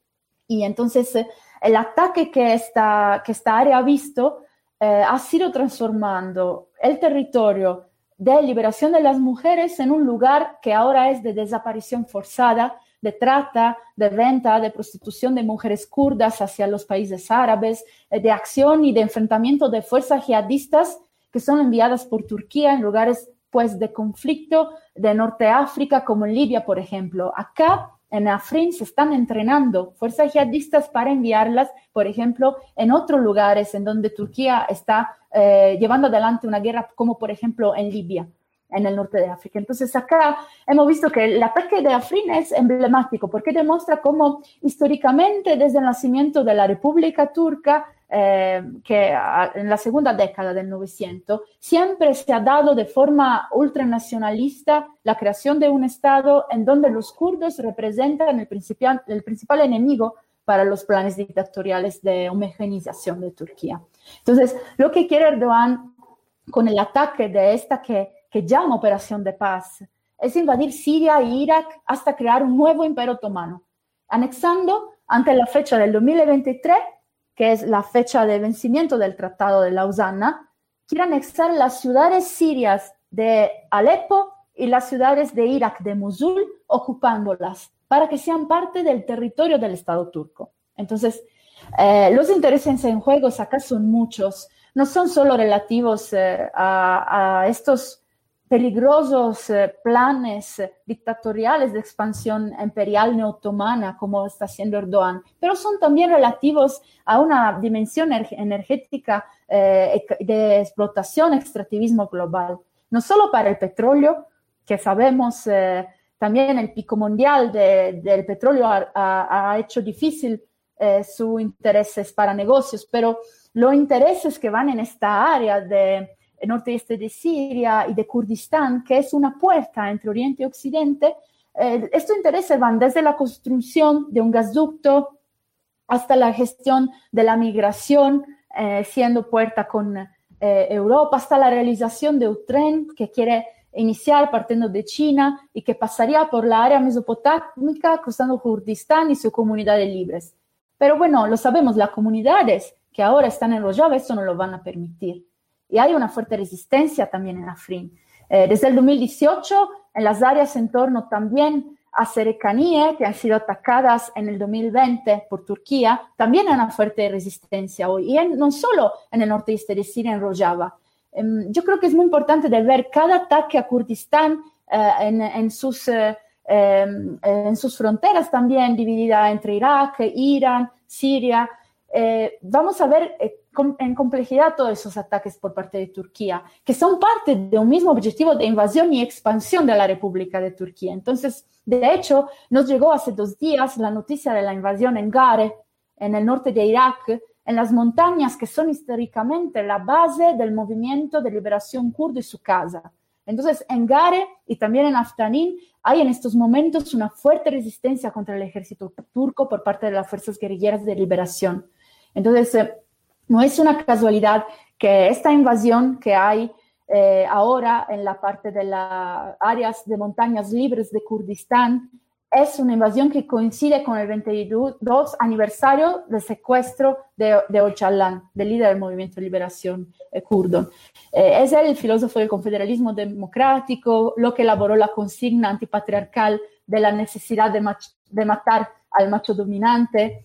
Y entonces eh, el ataque que esta, que esta área ha visto eh, ha sido transformando el territorio de liberación de las mujeres en un lugar que ahora es de desaparición forzada, de trata, de venta, de prostitución de mujeres kurdas hacia los países árabes, eh, de acción y de enfrentamiento de fuerzas jihadistas que son enviadas por Turquía en lugares pues, de conflicto de Norte África, como en Libia, por ejemplo. Acá en Afrin se están entrenando fuerzas jihadistas para enviarlas, por ejemplo, en otros lugares en donde Turquía está eh, llevando adelante una guerra, como por ejemplo en Libia, en el norte de África. Entonces acá hemos visto que el ataque de Afrin es emblemático porque demuestra cómo históricamente desde el nacimiento de la República Turca, eh, que a, en la segunda década del novecientos, siempre se ha dado de forma ultranacionalista la creación de un Estado en donde los kurdos representan el principal, el principal enemigo para los planes dictatoriales de homogeneización de Turquía. Entonces, lo que quiere Erdogan con el ataque de esta que, que llama Operación de Paz es invadir Siria e Irak hasta crear un nuevo imperio otomano, anexando ante la fecha del dos mil veintitrés, que es la fecha de vencimiento del Tratado de Lausana, quiere anexar las ciudades sirias de Alepo y las ciudades de Irak de Mosul, ocupándolas para que sean parte del territorio del Estado turco. Entonces, eh, los intereses en juego acá son muchos, no son solo relativos eh, a, a estos peligrosos eh, planes eh, dictatoriales de expansión imperial neotomana, como está haciendo Erdogan, pero son también relativos a una dimensión energética eh, de explotación, extractivismo global, no solo para el petróleo, que sabemos eh, también el pico mundial de, del petróleo ha, ha, ha hecho difícil eh, sus intereses para negocios, pero los intereses que van en esta área de el norte y este de Siria y de Kurdistán, que es una puerta entre Oriente y Occidente, eh, estos intereses van desde la construcción de un gasoducto hasta la gestión de la migración, eh, siendo puerta con eh, Europa, hasta la realización de un tren que quiere iniciar partiendo de China y que pasaría por la área mesopotámica, cruzando Kurdistán y sus comunidades libres. Pero bueno, lo sabemos, las comunidades que ahora están en Rojava, esto no lo van a permitir. Y hay una fuerte resistencia también en Afrin. Eh, desde el dos mil dieciocho, en las áreas en torno también a Serekanie, que han sido atacadas en el dos mil veinte por Turquía, también hay una fuerte resistencia hoy. Y en, no solo en el norte y este de Siria, en Rojava. Eh, yo creo que es muy importante de ver cada ataque a Kurdistán eh, en, en, sus, eh, eh, en sus fronteras también, dividida entre Irak, Irán, Siria. Eh, vamos a ver eh, com- en complejidad todos esos ataques por parte de Turquía, que son parte de un mismo objetivo de invasión y expansión de la República de Turquía. Entonces, de hecho, nos llegó hace dos días la noticia de la invasión en Gare, en el norte de Irak, en las montañas que son históricamente la base del movimiento de liberación kurdo y su casa. Entonces, en Gare y también en Aftanin hay en estos momentos una fuerte resistencia contra el ejército turco por parte de las fuerzas guerrilleras de liberación. Entonces, eh, no es una casualidad que esta invasión que hay eh, ahora en la parte de las áreas de montañas libres de Kurdistán es una invasión que coincide con el veintidós aniversario del secuestro de, de Öcalan, del líder del movimiento de liberación eh, kurdo. Eh, es el filósofo del confederalismo democrático, lo que elaboró la consigna antipatriarcal de la necesidad de, mach- de matar al macho dominante,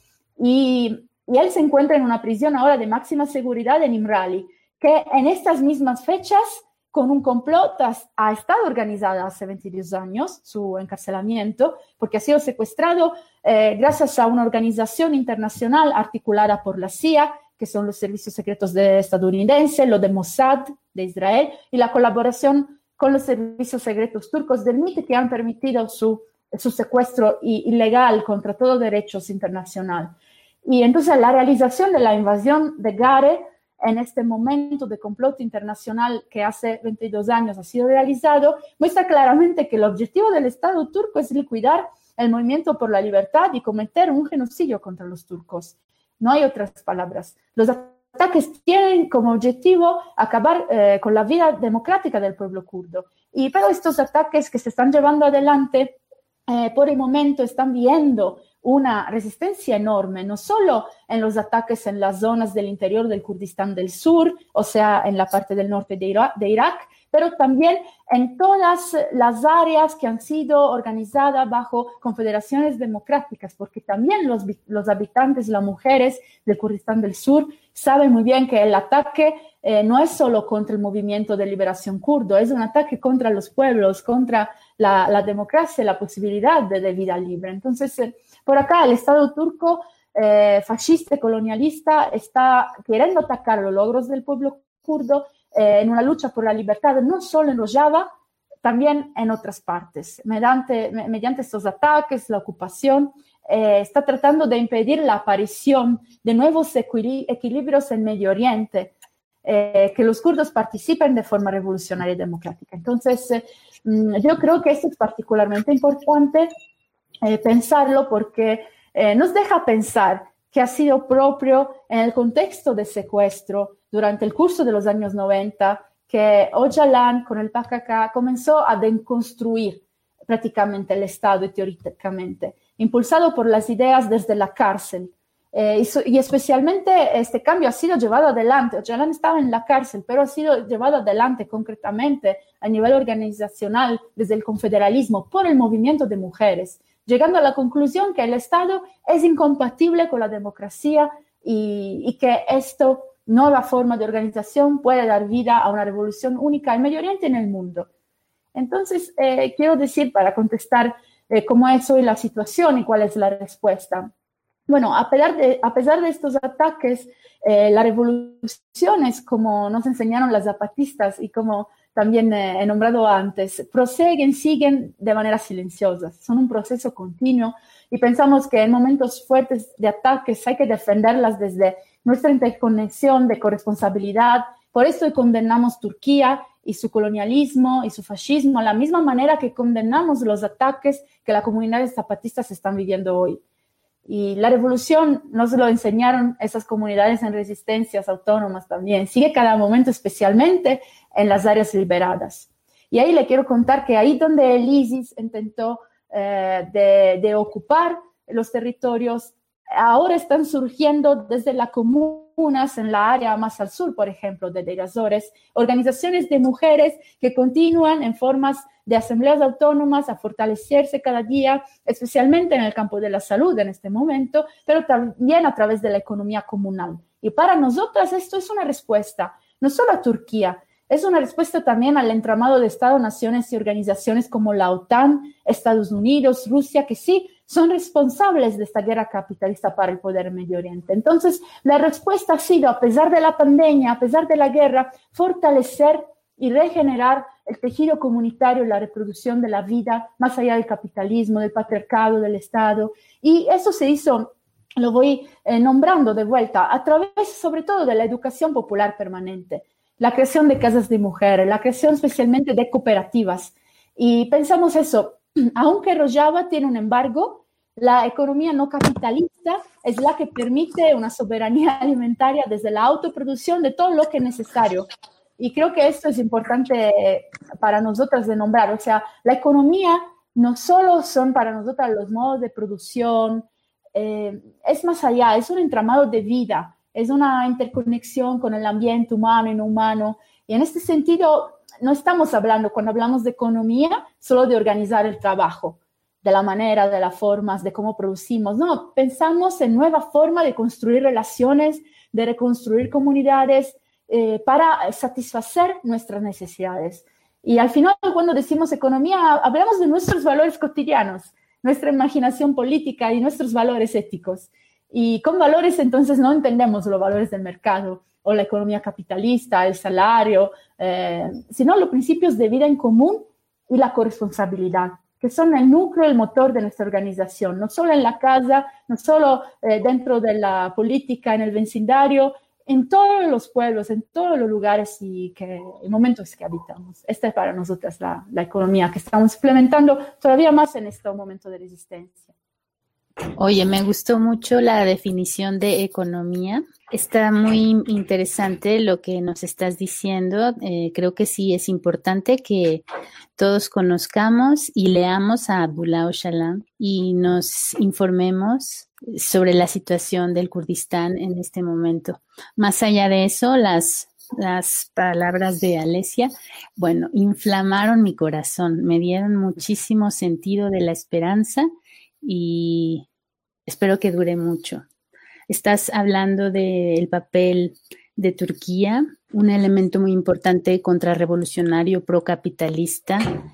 y Y él se encuentra en una prisión ahora de máxima seguridad en Imrali, que en estas mismas fechas, con un complot, ha estado organizada hace veintidós años, su encarcelamiento, porque ha sido secuestrado eh, gracias a una organización internacional articulada por la C I A, que son los servicios secretos de estadounidenses, lo de Mossad de Israel, y la colaboración con los servicios secretos turcos del M I T, que han permitido su, su secuestro ilegal contra todo derechos internacional. Y entonces la realización de la invasión de Gare en este momento de complot internacional que hace veintidós años ha sido realizado, muestra claramente que el objetivo del Estado turco es liquidar el movimiento por la libertad y cometer un genocidio contra los turcos. no hay otras palabras. Los ataques tienen como objetivo acabar eh, con la vida democrática del pueblo kurdo. Y pero estos ataques que se están llevando adelante, eh, por el momento están viendo una resistencia enorme, no solo en los ataques en las zonas del interior del Kurdistán del Sur, o sea, en la parte del norte de Irak, de Irak, pero también en todas las áreas que han sido organizadas bajo confederaciones democráticas, porque también los, los habitantes, las mujeres del Kurdistán del Sur, saben muy bien que el ataque eh, no es solo contra el movimiento de liberación kurdo, es un ataque contra los pueblos, contra la, la democracia, la posibilidad de, de vida libre. Entonces, eh, por acá el Estado turco, eh, fascista y colonialista, está queriendo atacar los logros del pueblo kurdo eh, en una lucha por la libertad, no solo en Rojava, también en otras partes. Mediante, mediante estos ataques, la ocupación eh, está tratando de impedir la aparición de nuevos equil- equilibrios en Medio Oriente, eh, que los kurdos participen de forma revolucionaria y democrática. Entonces, eh, yo creo que esto es particularmente importante eh, pensarlo porque eh, nos deja pensar que ha sido propio en el contexto de secuestro durante el curso de los años noventa, que Öcalan con el P K K comenzó a deconstruir prácticamente el Estado y teóricamente, impulsado por las ideas desde la cárcel. Eh, y, so, y especialmente este cambio ha sido llevado adelante. Öcalan estaba en la cárcel, pero ha sido llevado adelante concretamente a nivel organizacional desde el confederalismo por el movimiento de mujeres, llegando a la conclusión que el Estado es incompatible con la democracia y, y que esto, nueva forma de organización, puede dar vida a una revolución única en Medio Oriente y en el mundo. Entonces, eh, quiero decir, para contestar eh, cómo es hoy la situación y cuál es la respuesta. Bueno, a pesar de, a pesar de estos ataques, eh, las revoluciones, como nos enseñaron las zapatistas y como también eh, he nombrado antes, prosiguen, siguen de manera silenciosa. Son un proceso continuo y pensamos que en momentos fuertes de ataques hay que defenderlas desde nuestra interconexión de corresponsabilidad. Por eso condenamos Turquía y su colonialismo y su fascismo, a la misma manera que condenamos los ataques que las comunidades zapatistas están viviendo hoy. Y la revolución nos lo enseñaron esas comunidades en resistencias autónomas también. Sigue cada momento, especialmente en las áreas liberadas. Y ahí le quiero contar que ahí donde el ISIS intentó eh, de, de ocupar los territorios, ahora están surgiendo desde las comunas en la área más al sur, por ejemplo, de Deir Azores, organizaciones de mujeres que continúan en formas de asambleas autónomas a fortalecerse cada día, especialmente en el campo de la salud en este momento, pero también a través de la economía comunal. Y para nosotras esto es una respuesta, no solo a Turquía, es una respuesta también al entramado de Estados, naciones y organizaciones como la OTAN, Estados Unidos, Rusia, que sí son responsables de esta guerra capitalista para el poder en Medio Oriente. Entonces, la respuesta ha sido, a pesar de la pandemia, a pesar de la guerra, fortalecer y regenerar el tejido comunitario, la reproducción de la vida, más allá del capitalismo, del patriarcado, del Estado. Y eso se hizo, lo voy eh, nombrando de vuelta, a través sobre todo de la educación popular permanente, la creación de casas de mujeres, la creación especialmente de cooperativas. Y pensamos eso, aunque Rojava tiene un embargo, la economía no capitalista es la que permite una soberanía alimentaria desde la autoproducción de todo lo que es necesario. Y creo que esto es importante para nosotras de nombrar. O sea, la economía no solo son para nosotras los modos de producción, eh, es más allá, es un entramado de vida, es una interconexión con el ambiente humano y no humano. Y en este sentido, no estamos hablando, cuando hablamos de economía, solo de organizar el trabajo, de la manera, de las formas, de cómo producimos. No, pensamos en nueva forma de construir relaciones, de reconstruir comunidades, Eh, para satisfacer nuestras necesidades. Y al final, cuando decimos economía, hablamos de nuestros valores cotidianos, nuestra imaginación política y nuestros valores éticos. Y con valores, entonces, no entendemos los valores del mercado o la economía capitalista, el salario, eh, sino los principios de vida en común y la corresponsabilidad, que son el núcleo, el motor de nuestra organización, no solo en la casa, no solo eh, dentro de la política, en el vecindario, en todos los pueblos, en todos los lugares y que, en momentos que habitamos. Esta es para nosotras la, la economía que estamos implementando todavía más en este momento de resistencia. Oye, me gustó mucho la definición de economía. Está muy interesante lo que nos estás diciendo. Eh, creo que sí es importante que todos conozcamos y leamos a Abdullah Öcalan y nos informemos sobre la situación del Kurdistán en este momento. Más allá de eso, las, las palabras de Alesia, bueno, inflamaron mi corazón, me dieron muchísimo sentido de la esperanza y espero que dure mucho. Estás hablando del papel de Turquía, un elemento muy importante contrarrevolucionario procapitalista.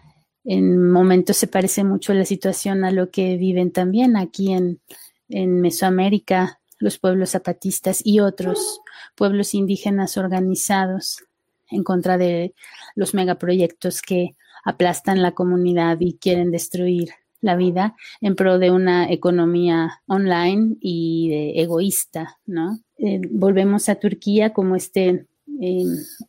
En momentos se parece mucho la situación a lo que viven también aquí en, en Mesoamérica los pueblos zapatistas y otros pueblos indígenas organizados en contra de los megaproyectos que aplastan la comunidad y quieren destruir la vida en pro de una economía online y de egoísta, ¿no? Eh, volvemos a Turquía como este eh,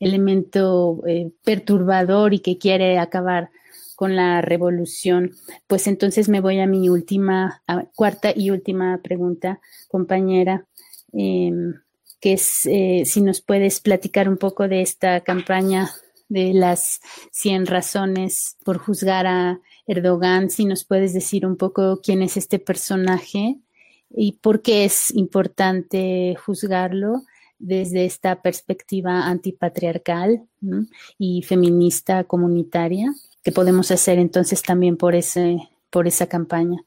elemento eh, perturbador y que quiere acabar con la revolución. Pues entonces me voy a mi última, a, cuarta y última pregunta, compañera, eh, que es eh, si nos puedes platicar un poco de esta campaña de las cien razones por juzgar a Erdogan, si nos puedes decir un poco quién es este personaje y por qué es importante juzgarlo desde esta perspectiva antipatriarcal, ¿no? y feminista comunitaria, que podemos hacer entonces también por ese, por esa campaña.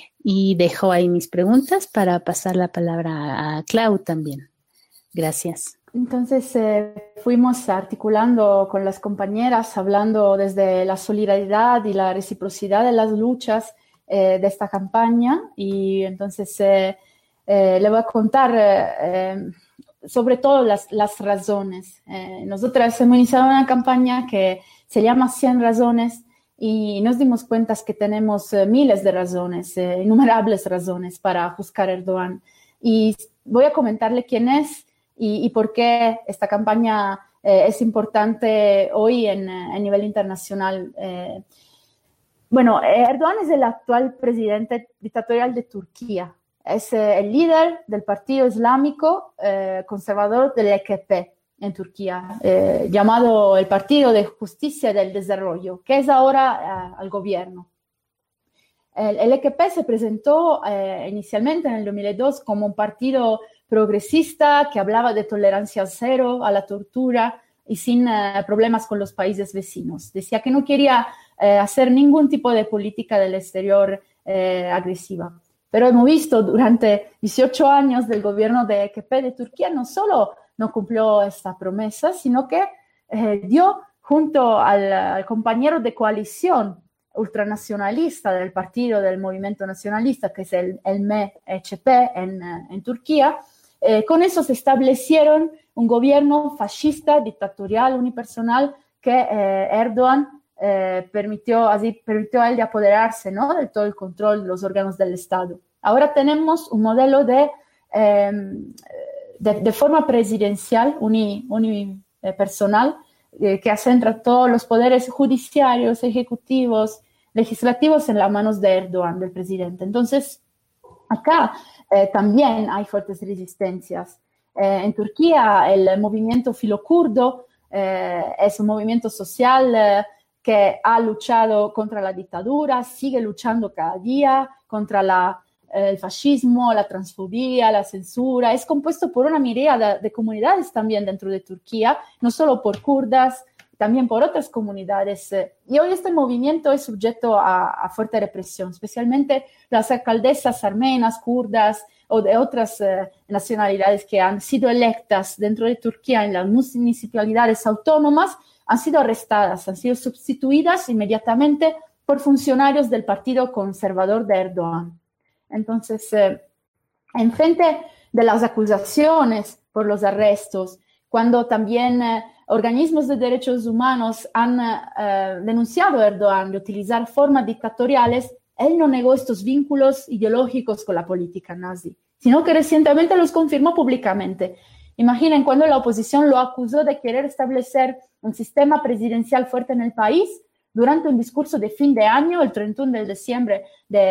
Y dejo ahí mis preguntas para pasar la palabra a Clau también. Gracias. Entonces eh, fuimos articulando con las compañeras, hablando desde la solidaridad y la reciprocidad de las luchas eh, de esta campaña. Y entonces eh, eh, le voy a contar eh, sobre todo las, las razones. Eh, nosotras hemos iniciado una campaña que se llama cien razones y nos dimos cuenta que tenemos eh, miles de razones, eh, innumerables razones para juzgar a Erdogan. Y voy a comentarle quién es y, y por qué esta campaña eh, es importante hoy en, a nivel internacional. Eh, bueno, Erdogan es el actual presidente dictatorial de Turquía. Es eh, el líder del partido islámico eh, conservador del E K P en Turquía, eh, llamado el Partido de Justicia y del Desarrollo, que es ahora eh, al gobierno. El, el E K P se presentó eh, inicialmente en el dos mil dos como un partido progresista que hablaba de tolerancia cero a la tortura y sin eh, problemas con los países vecinos. Decía que no quería eh, hacer ningún tipo de política del exterior eh, agresiva. Pero hemos visto durante dieciocho años del gobierno de E K P de Turquía no solo no cumplió esta promesa, sino que eh, dio junto al, al compañero de coalición ultranacionalista del partido del movimiento nacionalista, que es el, el M E H P en, en Turquía, eh, con eso se establecieron un gobierno fascista, dictatorial, unipersonal, que eh, Erdogan eh, permitió, así, permitió a él de apoderarse, ¿no?, de todo el control de los órganos del Estado. Ahora tenemos un modelo de, eh, de, de forma presidencial, unipersonal, uni, eh, que acentra todos los poderes judiciarios, ejecutivos, legislativos en las manos de Erdogan, del presidente. Entonces, acá eh, también hay fuertes resistencias. Eh, en Turquía, el movimiento filocurdo eh, es un movimiento social eh, que ha luchado contra la dictadura, sigue luchando cada día contra la, eh, el fascismo, la transfobia, la censura. Es compuesto por una miríada de comunidades también dentro de Turquía, no solo por kurdas, también por otras comunidades. Y hoy este movimiento es sujeto a, a fuerte represión, especialmente las alcaldesas armenas, kurdas o de otras eh, nacionalidades que han sido electas dentro de Turquía en las municipalidades autónomas, han sido arrestadas, han sido sustituidas inmediatamente por funcionarios del Partido Conservador de Erdogan. Entonces, eh, en frente de las acusaciones por los arrestos, cuando también eh, organismos de derechos humanos han eh, denunciado a Erdogan de utilizar formas dictatoriales, él no negó estos vínculos ideológicos con la política nazi, sino que recientemente los confirmó públicamente. Imaginen cuando la oposición lo acusó de querer establecer un sistema presidencial fuerte en el país durante un discurso de fin de año, el treinta y uno de diciembre de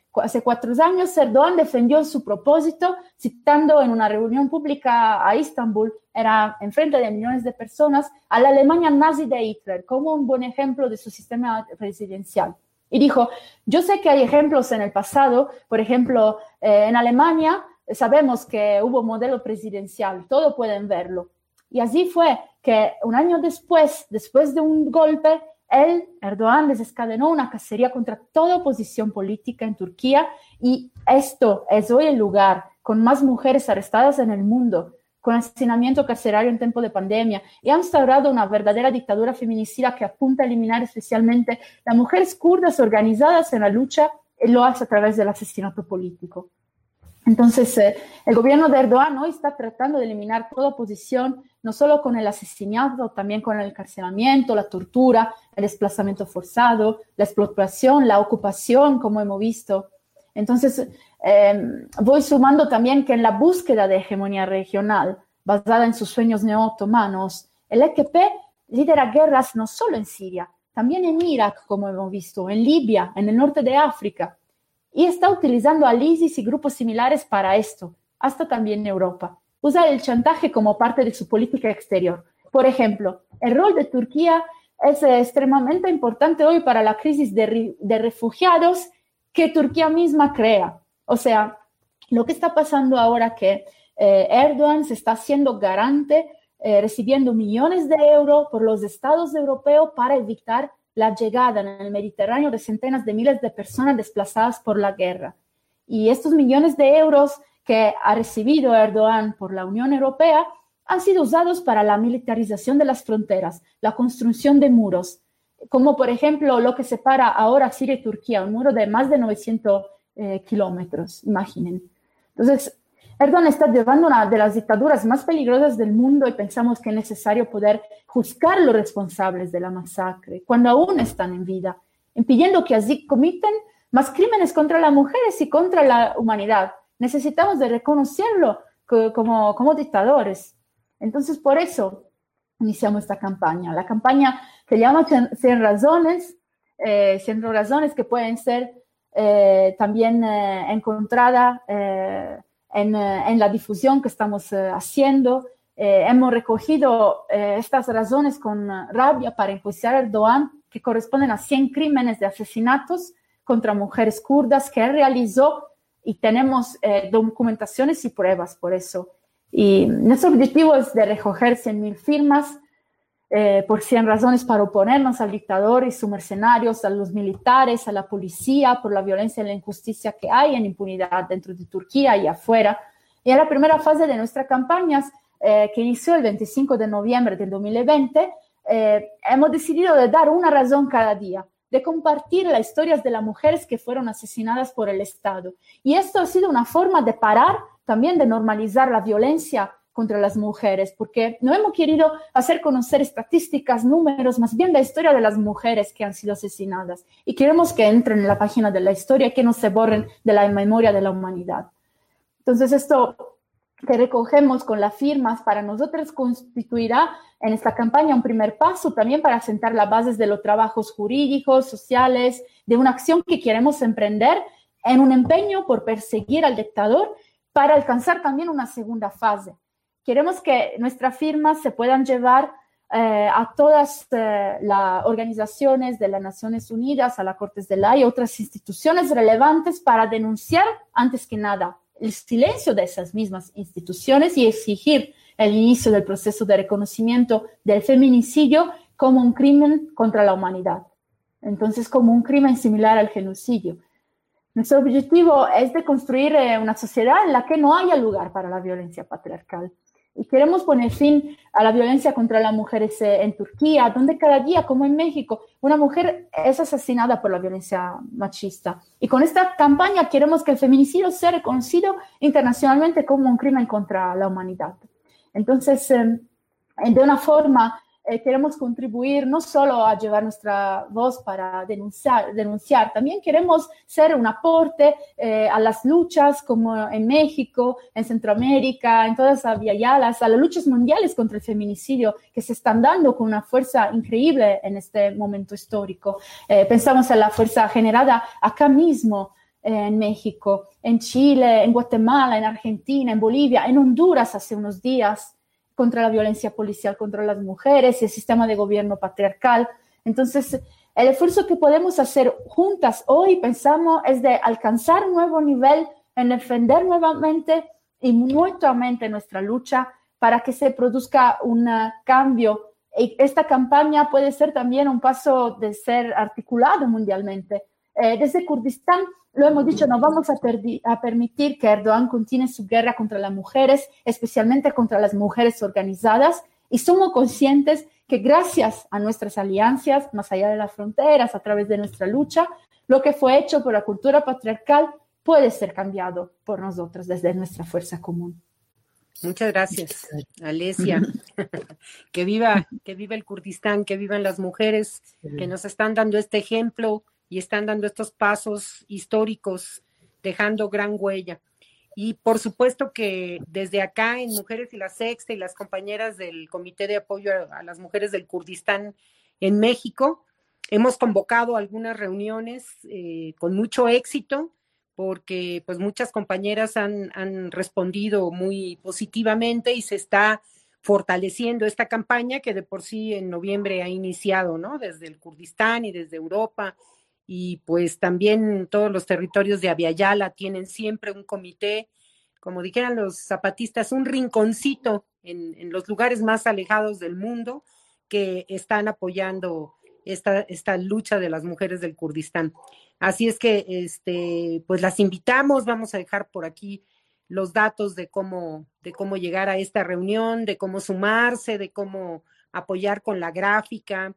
Hace cuatro años Erdogan defendió su propósito citando en una reunión pública a Istambul, era en frente de millones de personas, a la Alemania nazi de Hitler como un buen ejemplo de su sistema presidencial. Y dijo, yo sé que hay ejemplos en el pasado, por ejemplo, eh, en Alemania sabemos que hubo modelo presidencial, todos pueden verlo. Y así fue que un año después, después de un golpe, él, Erdogan, desencadenó una cacería contra toda oposición política en Turquía y esto es hoy el lugar con más mujeres arrestadas en el mundo, con hacinamiento carcelario en tiempo de pandemia y ha instaurado una verdadera dictadura feminicida que apunta a eliminar especialmente las mujeres kurdas organizadas en la lucha y lo hace a través del asesinato político. Entonces, eh, el gobierno de Erdogan hoy está tratando de eliminar toda oposición, no solo con el asesinato, también con el encarcelamiento, la tortura, el desplazamiento forzado, la explotación, la ocupación, como hemos visto. Entonces, eh, voy sumando también que en la búsqueda de hegemonía regional, basada en sus sueños neo-otomanos, el E K P lidera guerras no solo en Siria, también en Irak, como hemos visto, en Libia, en el norte de África. Y está utilizando al ISIS y grupos similares para esto, hasta también en Europa. Usa el chantaje como parte de su política exterior. Por ejemplo, el rol de Turquía es eh, extremadamente importante hoy para la crisis de, de refugiados que Turquía misma crea. O sea, lo que está pasando ahora que eh, Erdogan se está haciendo garante, eh, recibiendo millones de euros por los estados europeos para evitar la llegada en el Mediterráneo de centenas de miles de personas desplazadas por la guerra. Y estos millones de euros que ha recibido Erdogan por la Unión Europea han sido usados para la militarización de las fronteras, la construcción de muros, como por ejemplo lo que separa ahora Siria y Turquía, un muro de más de novecientos eh, kilómetros, imaginen. Entonces, Erdogan está llevando una de las dictaduras más peligrosas del mundo y pensamos que es necesario poder juzgar a los responsables de la masacre cuando aún están en vida, impidiendo que así comiten más crímenes contra las mujeres y contra la humanidad. Necesitamos de reconocerlo como, como dictadores. Entonces, por eso iniciamos esta campaña. La campaña se llama cien razones, eh, cien razones que pueden ser eh, también eh, encontradas eh, En, en la difusión que estamos eh, haciendo. Eh, hemos recogido eh, estas razones con uh, rabia para enjuiciar a Erdogan, que corresponden a cien crímenes de asesinatos contra mujeres kurdas que él realizó y tenemos eh, documentaciones y pruebas por eso. Y nuestro objetivo es de recoger cien mil firmas eh, por cien razones para oponernos al dictador y sus mercenarios, a los militares, a la policía, por la violencia y la injusticia que hay en impunidad dentro de Turquía y afuera. Y en la primera fase de nuestras campañas, eh, que inició el veinticinco de noviembre del dos mil veinte, eh, hemos decidido de dar una razón cada día, de compartir las historias de las mujeres que fueron asesinadas por el Estado. Y esto ha sido una forma de parar, también de normalizar la violencia contra las mujeres, porque no hemos querido hacer conocer estadísticas, números, más bien la historia de las mujeres que han sido asesinadas. Y queremos que entren en la página de la historia y que no se borren de la memoria de la humanidad. Entonces, esto que recogemos con las firmas para nosotros constituirá en esta campaña un primer paso también para sentar las bases de los trabajos jurídicos, sociales, de una acción que queremos emprender en un empeño por perseguir al dictador para alcanzar también una segunda fase. Queremos que nuestras firmas se puedan llevar eh, a todas eh, las organizaciones de las Naciones Unidas, a la Cortes de la Haya y otras instituciones relevantes para denunciar, antes que nada, el silencio de esas mismas instituciones y exigir el inicio del proceso de reconocimiento del feminicidio como un crimen contra la humanidad. Entonces, como un crimen similar al genocidio. Nuestro objetivo es de construir eh, una sociedad en la que no haya lugar para la violencia patriarcal. Y queremos poner fin a la violencia contra las mujeres eh, en Turquía, donde cada día, como en México, una mujer es asesinada por la violencia machista. Y con esta campaña queremos que el feminicidio sea reconocido internacionalmente como un crimen contra la humanidad. Entonces, eh, de una forma, eh, queremos contribuir no solo a llevar nuestra voz para denunciar, denunciar también queremos ser un aporte eh, a las luchas como en México, en Centroamérica, en todas las viayalas, a las luchas mundiales contra el feminicidio que se están dando con una fuerza increíble en este momento histórico. Eh, pensamos en la fuerza generada acá mismo eh, en México, en Chile, en Guatemala, en Argentina, en Bolivia, en Honduras hace unos días, contra la violencia policial contra las mujeres y el sistema de gobierno patriarcal. Entonces, el esfuerzo que podemos hacer juntas hoy, pensamos, es de alcanzar un nuevo nivel, en defender nuevamente y mutuamente nuestra lucha para que se produzca un cambio. Y esta campaña puede ser también un paso de ser articulado mundialmente. Eh, desde Kurdistán, lo hemos dicho, no vamos a, perdi- a permitir que Erdogan continúe su guerra contra las mujeres, especialmente contra las mujeres organizadas, y somos conscientes que gracias a nuestras alianzas, más allá de las fronteras, a través de nuestra lucha, lo que fue hecho por la cultura patriarcal puede ser cambiado por nosotros desde nuestra fuerza común. Muchas gracias, Alesia. que viva, que viva el Kurdistán, que vivan las mujeres que nos están dando este ejemplo y están dando estos pasos históricos, dejando gran huella. Y por supuesto que desde acá en Mujeres y la Sexta y las compañeras del Comité de Apoyo a las Mujeres del Kurdistán en México, hemos convocado algunas reuniones eh, con mucho éxito, porque pues muchas compañeras han, han respondido muy positivamente y se está fortaleciendo esta campaña que de por sí en noviembre ha iniciado, ¿no? Desde el Kurdistán y desde Europa, y pues también todos los territorios de Abya Yala tienen siempre un comité, como dijeran los zapatistas, un rinconcito en, en los lugares más alejados del mundo que están apoyando esta, esta lucha de las mujeres del Kurdistán. Así es que, este, pues las invitamos, vamos a dejar por aquí los datos de cómo, de cómo llegar a esta reunión, de cómo sumarse, de cómo apoyar con la gráfica,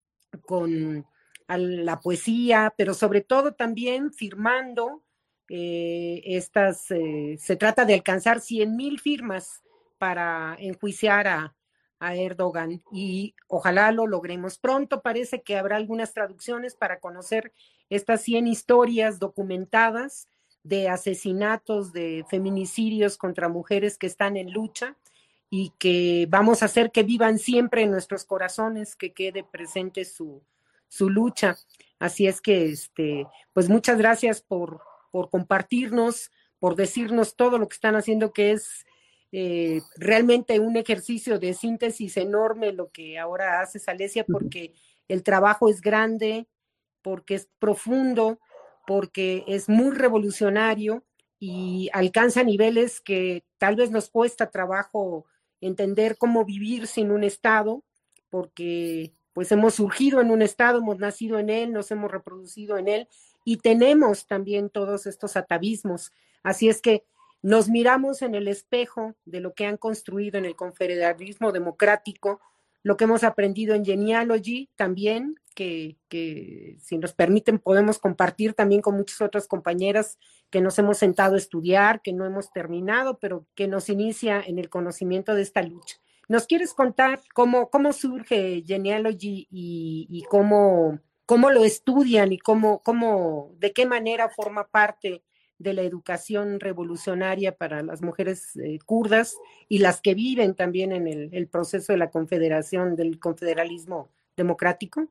con la poesía, pero sobre todo también firmando eh, estas, eh, se trata de alcanzar cien mil firmas para enjuiciar a, a Erdogan y ojalá lo logremos pronto. Parece que habrá algunas traducciones para conocer estas cien historias documentadas de asesinatos, de feminicidios contra mujeres que están en lucha y que vamos a hacer que vivan siempre en nuestros corazones, que quede presente su, su lucha. Así es que, este, pues muchas gracias por, por compartirnos, por decirnos todo lo que están haciendo, que es eh, realmente un ejercicio de síntesis enorme lo que ahora haces, Alesia, porque el trabajo es grande, porque es profundo, porque es muy revolucionario y alcanza niveles que tal vez nos cuesta trabajo entender cómo vivir sin un Estado, porque pues hemos surgido en un Estado, hemos nacido en él, nos hemos reproducido en él y tenemos también todos estos atavismos. Así es que nos miramos en el espejo de lo que han construido en el confederalismo democrático, lo que hemos aprendido en Genealogy también, que, que si nos permiten podemos compartir también con muchas otras compañeras que nos hemos sentado a estudiar, que no hemos terminado, pero que nos inicia en el conocimiento de esta lucha. ¿Nos quieres contar cómo, cómo surge Genealogy y, y cómo, cómo lo estudian y cómo, cómo, de qué manera forma parte de la educación revolucionaria para las mujeres eh, kurdas y las que viven también en el, el proceso de la confederación, del confederalismo democrático?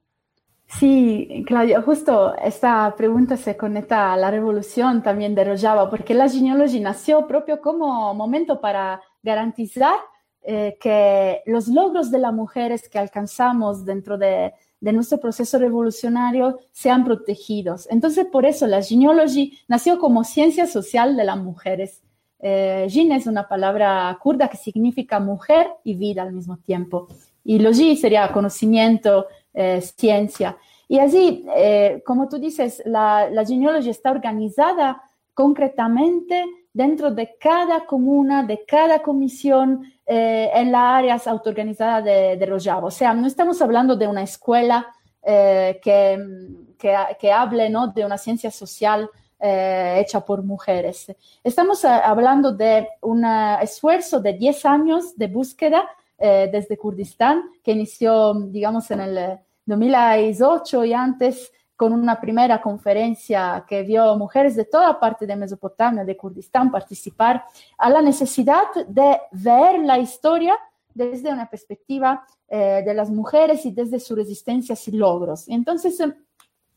Sí, Claudia, justo esta pregunta se conecta a la revolución también de Rojava, porque la Genealogy nació propio como momento para garantizar eh, que los logros de las mujeres que alcanzamos dentro de, de nuestro proceso revolucionario sean protegidos. Entonces, por eso la Genealogy nació como ciencia social de las mujeres. Eh, Jin es una palabra kurda que significa mujer y vida al mismo tiempo. Y logi sería conocimiento, eh, ciencia. Y así, eh, como tú dices, la, la Genealogy está organizada concretamente dentro de cada comuna, de cada comisión, eh, en las áreas autoorganizadas de, de Rojava. O sea, no estamos hablando de una escuela eh, que, que, que hable, ¿no?, de una ciencia social eh, hecha por mujeres. Estamos eh, hablando de un esfuerzo de diez años de búsqueda eh, desde Kurdistán, que inició, digamos, en el dos mil ocho y antes, con una primera conferencia que vio mujeres de toda parte de Mesopotamia, de Kurdistán, participar, a la necesidad de ver la historia desde una perspectiva eh, de las mujeres y desde sus resistencias y logros. Entonces,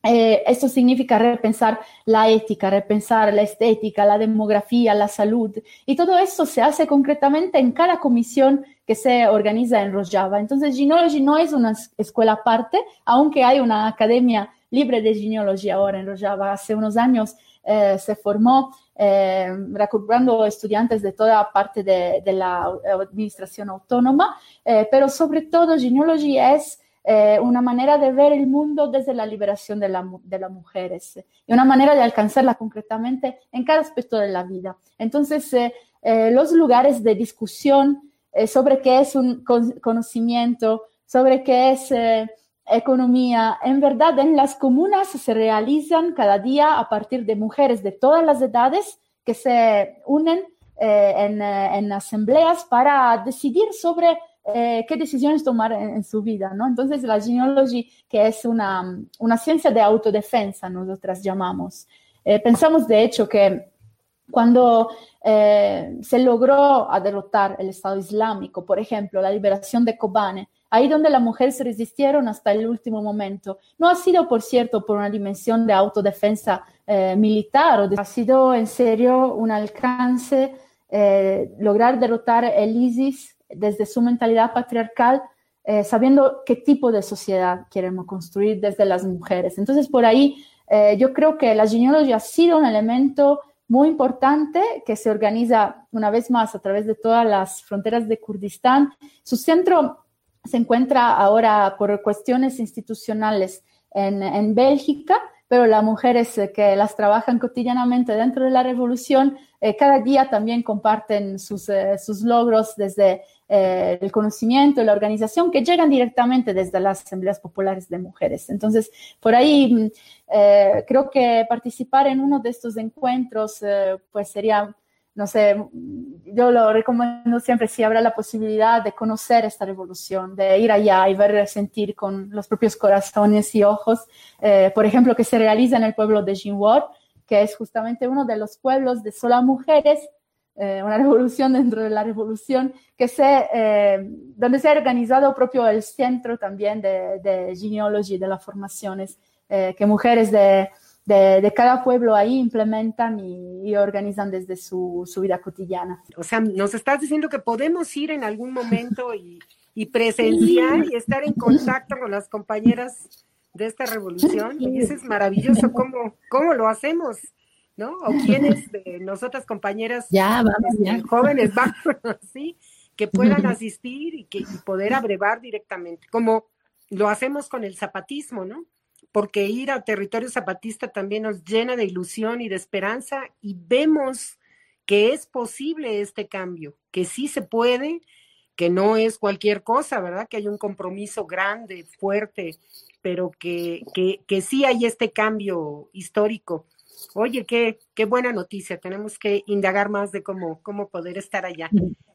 Eh, esto significa repensar la ética, repensar la estética, la demografía, la salud, y todo esto se hace concretamente en cada comisión que se organiza en Rojava. Entonces, Genealogy no es una escuela aparte, aunque hay una academia libre de Genealogy ahora en Rojava. Hace unos años eh, se formó eh, reclutando estudiantes de toda parte de, de la administración autónoma, eh, pero sobre todo Genealogy es Eh, una manera de ver el mundo desde la liberación de, la, de las mujeres y una manera de alcanzarla concretamente en cada aspecto de la vida. Entonces, eh, eh, los lugares de discusión eh, sobre qué es un conocimiento, sobre qué es eh, economía, en verdad en las comunas se realizan cada día a partir de mujeres de todas las edades que se unen eh, en, en asambleas para decidir sobre Eh, qué decisiones tomar en, en su vida, ¿no? Entonces, la genealogy, que es una, una ciencia de autodefensa, nosotras llamamos. Eh, pensamos, de hecho, que cuando eh, se logró derrotar el Estado Islámico, por ejemplo, la liberación de Kobane, ahí donde las mujeres se resistieron hasta el último momento, no ha sido, por cierto, por una dimensión de autodefensa eh, militar, o de, ha sido en serio un alcance eh, lograr derrotar el ISIS desde su mentalidad patriarcal, eh, sabiendo qué tipo de sociedad queremos construir desde las mujeres. Entonces, por ahí, eh, yo creo que la genealogy ha sido un elemento muy importante que se organiza una vez más a través de todas las fronteras de Kurdistán. Su centro se encuentra ahora por cuestiones institucionales en, en Bélgica, pero las mujeres eh, que las trabajan cotidianamente dentro de la revolución, eh, cada día también comparten sus, eh, sus logros desde eh, el conocimiento y la organización que llegan directamente desde las asambleas populares de mujeres. Entonces, por ahí eh, creo que participar en uno de estos encuentros eh, pues sería, no sé, yo lo recomiendo siempre si habrá la posibilidad de conocer esta revolución, de ir allá y ver, sentir con los propios corazones y ojos, eh, por ejemplo, que se realiza en el pueblo de Jinwar, que es justamente uno de los pueblos de solas mujeres, eh, una revolución dentro de la revolución, que se, eh, donde se ha organizado propio el centro también de, de genealogy, de las formaciones, eh, que mujeres de De, de cada pueblo ahí implementan y, y organizan desde su, su vida cotidiana. O sea, nos estás diciendo que podemos ir en algún momento y, y presenciar y estar en contacto con las compañeras de esta revolución. Y eso es maravilloso. ¿Cómo, cómo lo hacemos? ¿No? O quiénes de nosotras compañeras ya, vamos, este, ya. jóvenes vámonos, ¿sí? Que puedan asistir y, que, y poder abrevar directamente, como lo hacemos con el zapatismo, ¿no? Porque ir al territorio zapatista también nos llena de ilusión y de esperanza y vemos que es posible este cambio, que sí se puede, que no es cualquier cosa, ¿verdad? Que hay un compromiso grande, fuerte, pero que, que, que sí hay este cambio histórico. Oye, qué, qué buena noticia, tenemos que indagar más de cómo, cómo poder estar allá.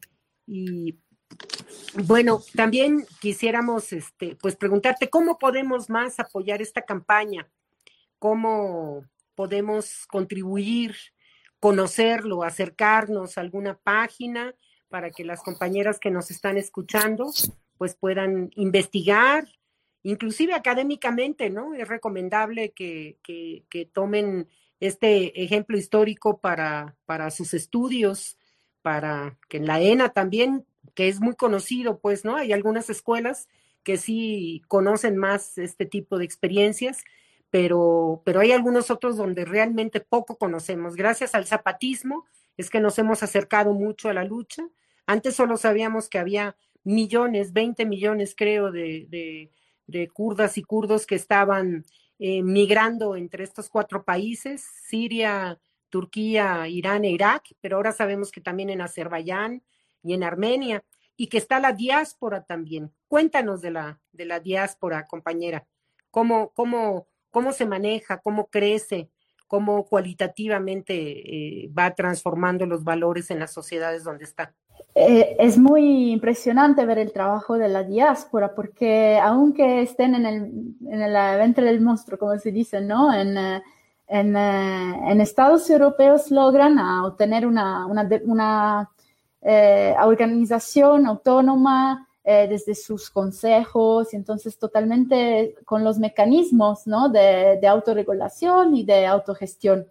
Y bueno, también quisiéramos este, pues preguntarte cómo podemos más apoyar esta campaña, cómo podemos contribuir, conocerlo, acercarnos a alguna página para que las compañeras que nos están escuchando pues puedan investigar, inclusive académicamente, ¿no? Es recomendable que, que, que tomen este ejemplo histórico para, para sus estudios, para que en la ENA también, que es muy conocido, pues, ¿no? Hay algunas escuelas que sí conocen más este tipo de experiencias, pero, pero hay algunos otros donde realmente poco conocemos. Gracias al zapatismo es que nos hemos acercado mucho a la lucha. Antes solo sabíamos que había millones, veinte millones creo, de, de, de kurdas y kurdos que estaban eh, migrando entre estos cuatro países, Siria, Turquía, Irán e Irak, pero ahora sabemos que también en Azerbaiyán y en Armenia, y que está la diáspora también. Cuéntanos de la, de la diáspora, compañera. ¿Cómo, cómo, cómo se maneja, cómo crece, cómo cualitativamente eh, va transformando los valores en las sociedades donde está? Eh, es muy impresionante ver el trabajo de la diáspora, porque aunque estén en el, en el ventre del monstruo, como se dice, ¿no? En, en, en Estados europeos logran obtener una, una, una eh, organización autónoma, eh, desde sus consejos, y entonces totalmente con los mecanismos, ¿no? de, de autorregulación y de autogestión.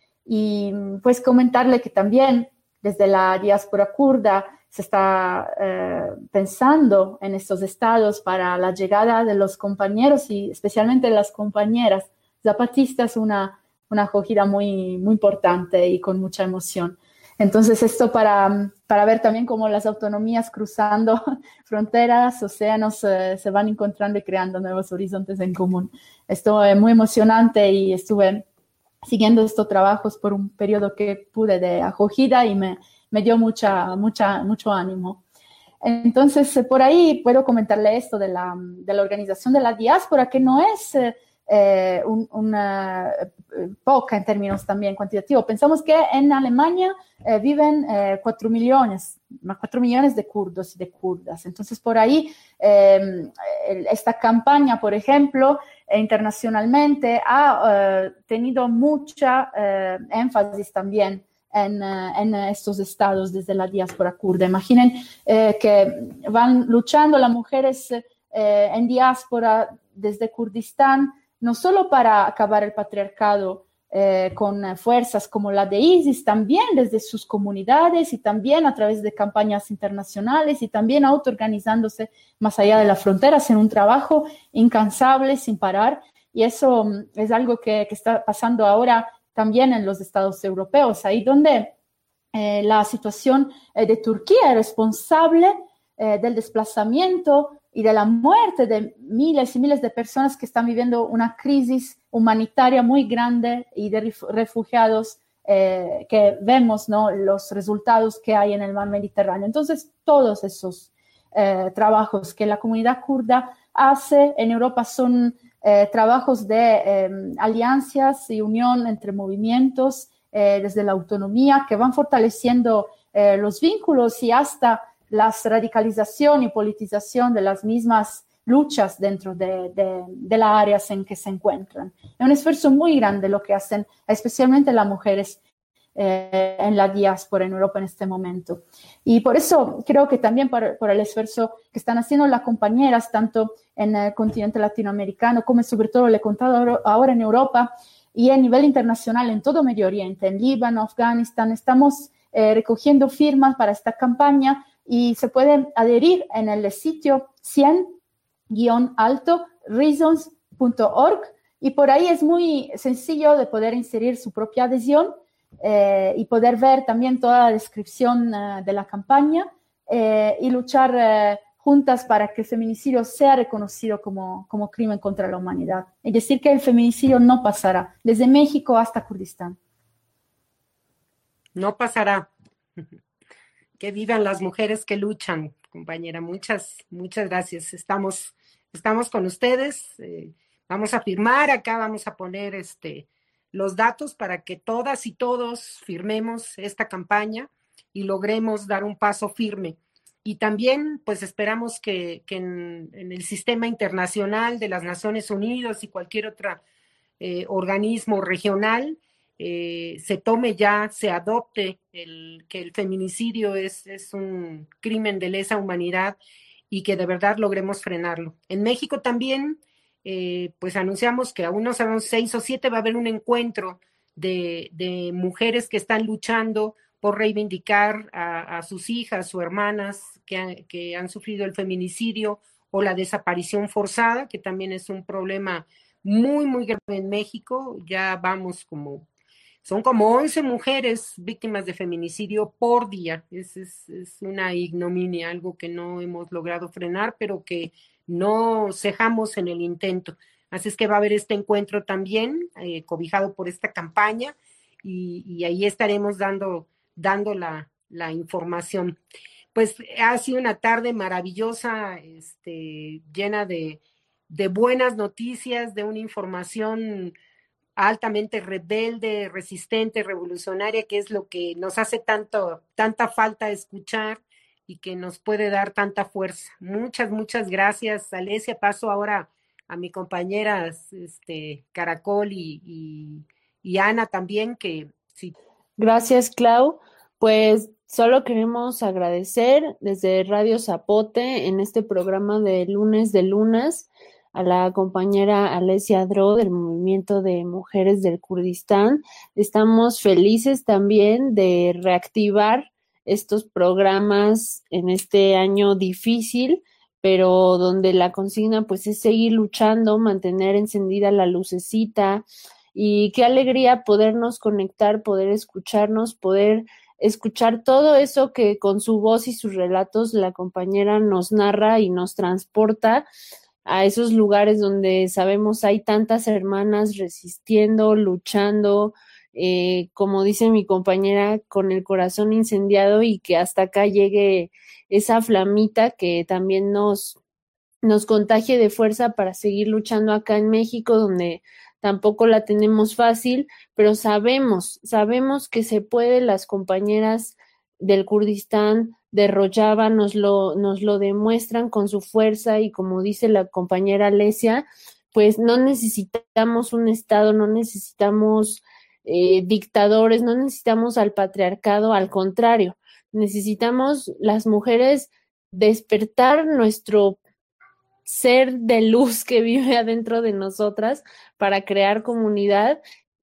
Y pues comentarle que también desde la diáspora kurda se está eh, pensando en estos estados para la llegada de los compañeros y especialmente las compañeras zapatistas, una, una acogida muy, muy importante y con mucha emoción. Entonces esto para, para ver también cómo las autonomías cruzando fronteras, océanos, eh, se van encontrando y creando nuevos horizontes en común. Esto es muy emocionante y estuve siguiendo estos trabajos por un periodo que pude de acogida y me, me dio mucha, mucha, mucho ánimo. Entonces, por ahí puedo comentarle esto de la, de la organización de la diáspora, que no es eh, un, una poca en términos también cuantitativos. Pensamos que en Alemania eh, viven eh, cuatro millones, más cuatro millones de kurdos y de kurdas. Entonces, por ahí, eh, esta campaña, por ejemplo, internacionalmente ha eh, tenido mucha eh, énfasis también en, uh, en estos estados desde la diáspora kurda. Imaginen eh, que van luchando las mujeres eh, en diáspora desde Kurdistán, no solo para acabar el patriarcado eh, con fuerzas como la de ISIS, también desde sus comunidades y también a través de campañas internacionales y también autoorganizándose más allá de las fronteras en un trabajo incansable, sin parar. Y eso um, es algo que, que está pasando ahora también en los estados europeos, ahí donde eh, la situación eh, de Turquía es responsable eh, del desplazamiento y de la muerte de miles y miles de personas que están viviendo una crisis humanitaria muy grande y de refugiados eh, que vemos, ¿no? Los resultados que hay en el mar Mediterráneo. Entonces, todos esos eh, trabajos que la comunidad kurda hace en Europa son Eh, trabajos de eh, alianzas y unión entre movimientos eh, desde la autonomía que van fortaleciendo eh, los vínculos y hasta la radicalización y politización de las mismas luchas dentro de, de, de las áreas en que se encuentran. Es un esfuerzo muy grande lo que hacen especialmente las mujeres Eh, en la diáspora en Europa en este momento. Y por eso creo que también por, por el esfuerzo que están haciendo las compañeras, tanto en el continente latinoamericano como sobre todo, le he contado ahora en Europa y a nivel internacional en todo Medio Oriente, en Líbano, Afganistán, estamos eh, recogiendo firmas para esta campaña y se puede adherir en el sitio cien guion alto reasons punto org y por ahí es muy sencillo de poder inserir su propia adhesión Eh, y poder ver también toda la descripción uh, de la campaña eh, y luchar eh, juntas para que el feminicidio sea reconocido como, como crimen contra la humanidad. Es decir, que el feminicidio no pasará, desde México hasta Kurdistán. No pasará. Que vivan las mujeres que luchan, compañera. Muchas, muchas gracias. Estamos, estamos con ustedes. Eh, vamos a firmar acá, vamos a poner este... los datos para que todas y todos firmemos esta campaña y logremos dar un paso firme. Y también, pues, esperamos que, que en, en el sistema internacional de las Naciones Unidas y cualquier otro eh, organismo regional eh, se tome ya, se adopte el, que el feminicidio es, es un crimen de lesa humanidad y que de verdad logremos frenarlo. En México también, Eh, pues anunciamos que aún no sabemos seis o siete va a haber un encuentro de, de mujeres que están luchando por reivindicar a, a sus hijas o hermanas que, han, que han sufrido el feminicidio o la desaparición forzada, que también es un problema muy, muy grave en México. Ya vamos como, son como once mujeres víctimas de feminicidio por día. Es, es, es una ignominia, algo que no hemos logrado frenar, pero que no cejamos en el intento. Así es que va a haber este encuentro también, eh, cobijado por esta campaña, y, y ahí estaremos dando, dando la, la información. Pues ha sido una tarde maravillosa, este, llena de, de buenas noticias, de una información altamente rebelde, resistente, revolucionaria, que es lo que nos hace tanto, tanta falta escuchar y que nos puede dar tanta fuerza. Muchas, muchas gracias, Alesia. Paso ahora a mi compañera este, Caracol y, y, y Ana también, que sí. Gracias, Clau. Pues solo queremos agradecer desde Radio Zapote en este programa de Lunes de Lunas a la compañera Alesia Dro del Movimiento de Mujeres del Kurdistán. Estamos felices también de reactivar estos programas en este año difícil, pero donde la consigna pues es seguir luchando, mantener encendida la lucecita, y qué alegría podernos conectar, poder escucharnos, poder escuchar todo eso que con su voz y sus relatos la compañera nos narra y nos transporta a esos lugares donde sabemos hay tantas hermanas resistiendo, luchando, eh, como dice mi compañera, con el corazón incendiado, y que hasta acá llegue esa flamita que también nos, nos contagie de fuerza para seguir luchando acá en México, donde tampoco la tenemos fácil, pero sabemos, sabemos que se puede. Las compañeras del Kurdistán, de Rojava, nos lo, nos lo demuestran con su fuerza, y como dice la compañera Alesia, pues no necesitamos un Estado, no necesitamos eh, dictadores, no necesitamos al patriarcado, al contrario, necesitamos las mujeres despertar nuestro ser de luz que vive adentro de nosotras para crear comunidad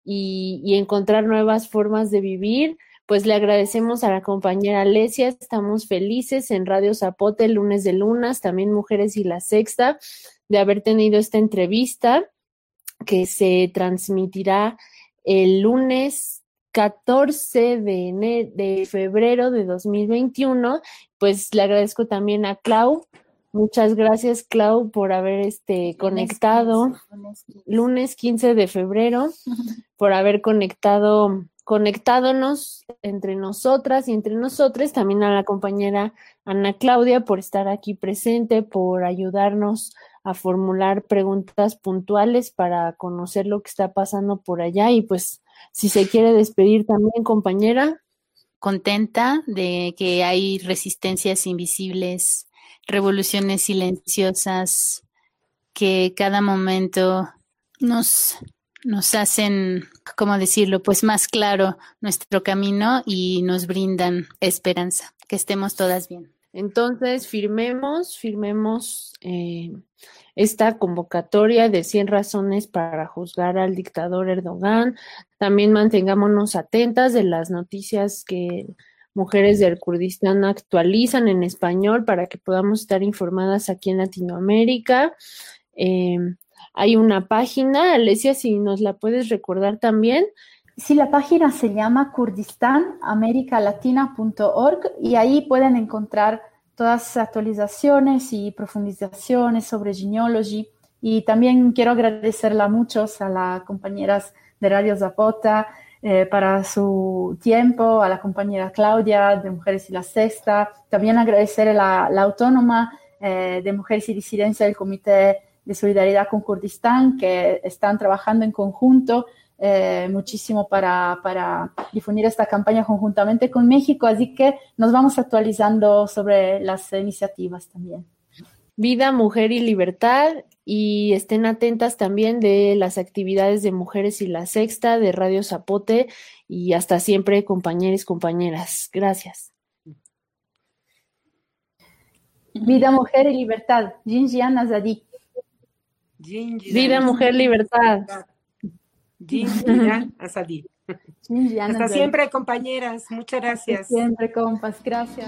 y, y encontrar nuevas formas de vivir. Pues le agradecemos a la compañera Alesia, estamos felices en Radio Zapote, Lunes de Lunas, también Mujeres y La Sexta, de haber tenido esta entrevista que se transmitirá el lunes catorce de, ene- de febrero de dos mil veintiuno. Pues le agradezco también a Clau. Muchas gracias, Clau, por haber este conectado lunes quince de febrero, por haber conectado conectándonos entre nosotras y entre nosotros, también a la compañera Ana Claudia por estar aquí presente, por ayudarnos a formular preguntas puntuales para conocer lo que está pasando por allá. Y pues, si se quiere despedir también, compañera. Contenta de que hay resistencias invisibles, revoluciones silenciosas que cada momento nos, nos hacen, ¿cómo decirlo?, pues más claro nuestro camino y nos brindan esperanza, que estemos todas bien. Entonces, firmemos, firmemos eh, esta convocatoria de cien razones para juzgar al dictador Erdogan. También mantengámonos atentas de las noticias que Mujeres del Kurdistán actualizan en español para que podamos estar informadas aquí en Latinoamérica. Eh, hay una página, Alesia, si nos la puedes recordar también. Sí, la página se llama kurdistan america latina punto org y ahí pueden encontrar todas las actualizaciones y profundizaciones sobre Genealogy. Y también quiero agradecerle a muchos, a las compañeras de Radio Zapota, eh, para su tiempo, a la compañera Claudia de Mujeres y La Sexta. También agradecer a la, la autónoma eh, de Mujeres y Disidencia del Comité de Solidaridad con Kurdistán, que están trabajando en conjunto eh, muchísimo para, para difundir esta campaña conjuntamente con México, así que nos vamos actualizando sobre las iniciativas también. Vida, Mujer y Libertad, y estén atentas también de las actividades de Mujeres y La Sexta, de Radio Zapote, y hasta siempre, compañeros, compañeras. Gracias. Vida, Mujer y Libertad. Jinjian Azadi. Vida, Mujer, Libertad. Jinjian Azadi. Hasta siempre, compañeras. Muchas gracias. Hasta siempre, compas. Gracias.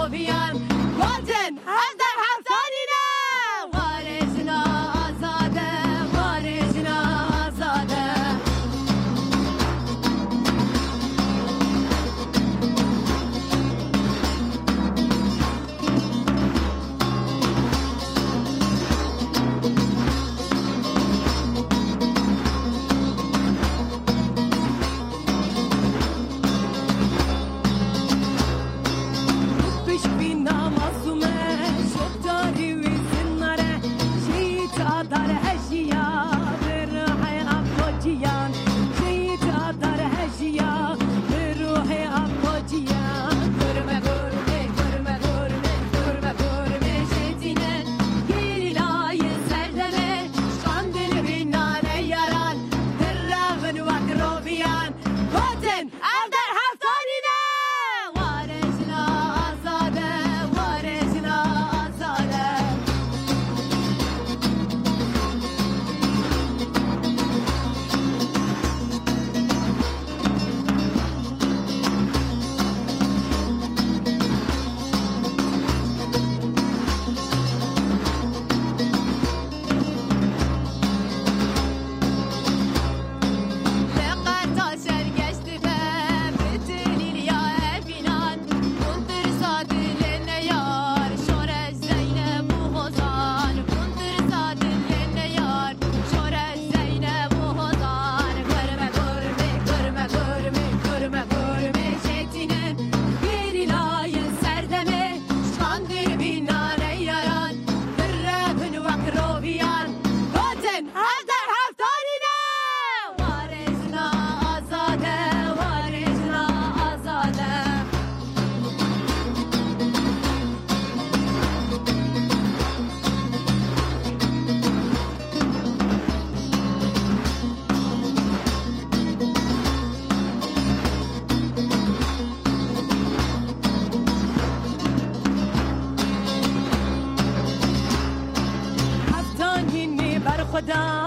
رویان گفتن از در هفتانی نه وارجنا آزاده وارجنا آزاده خدا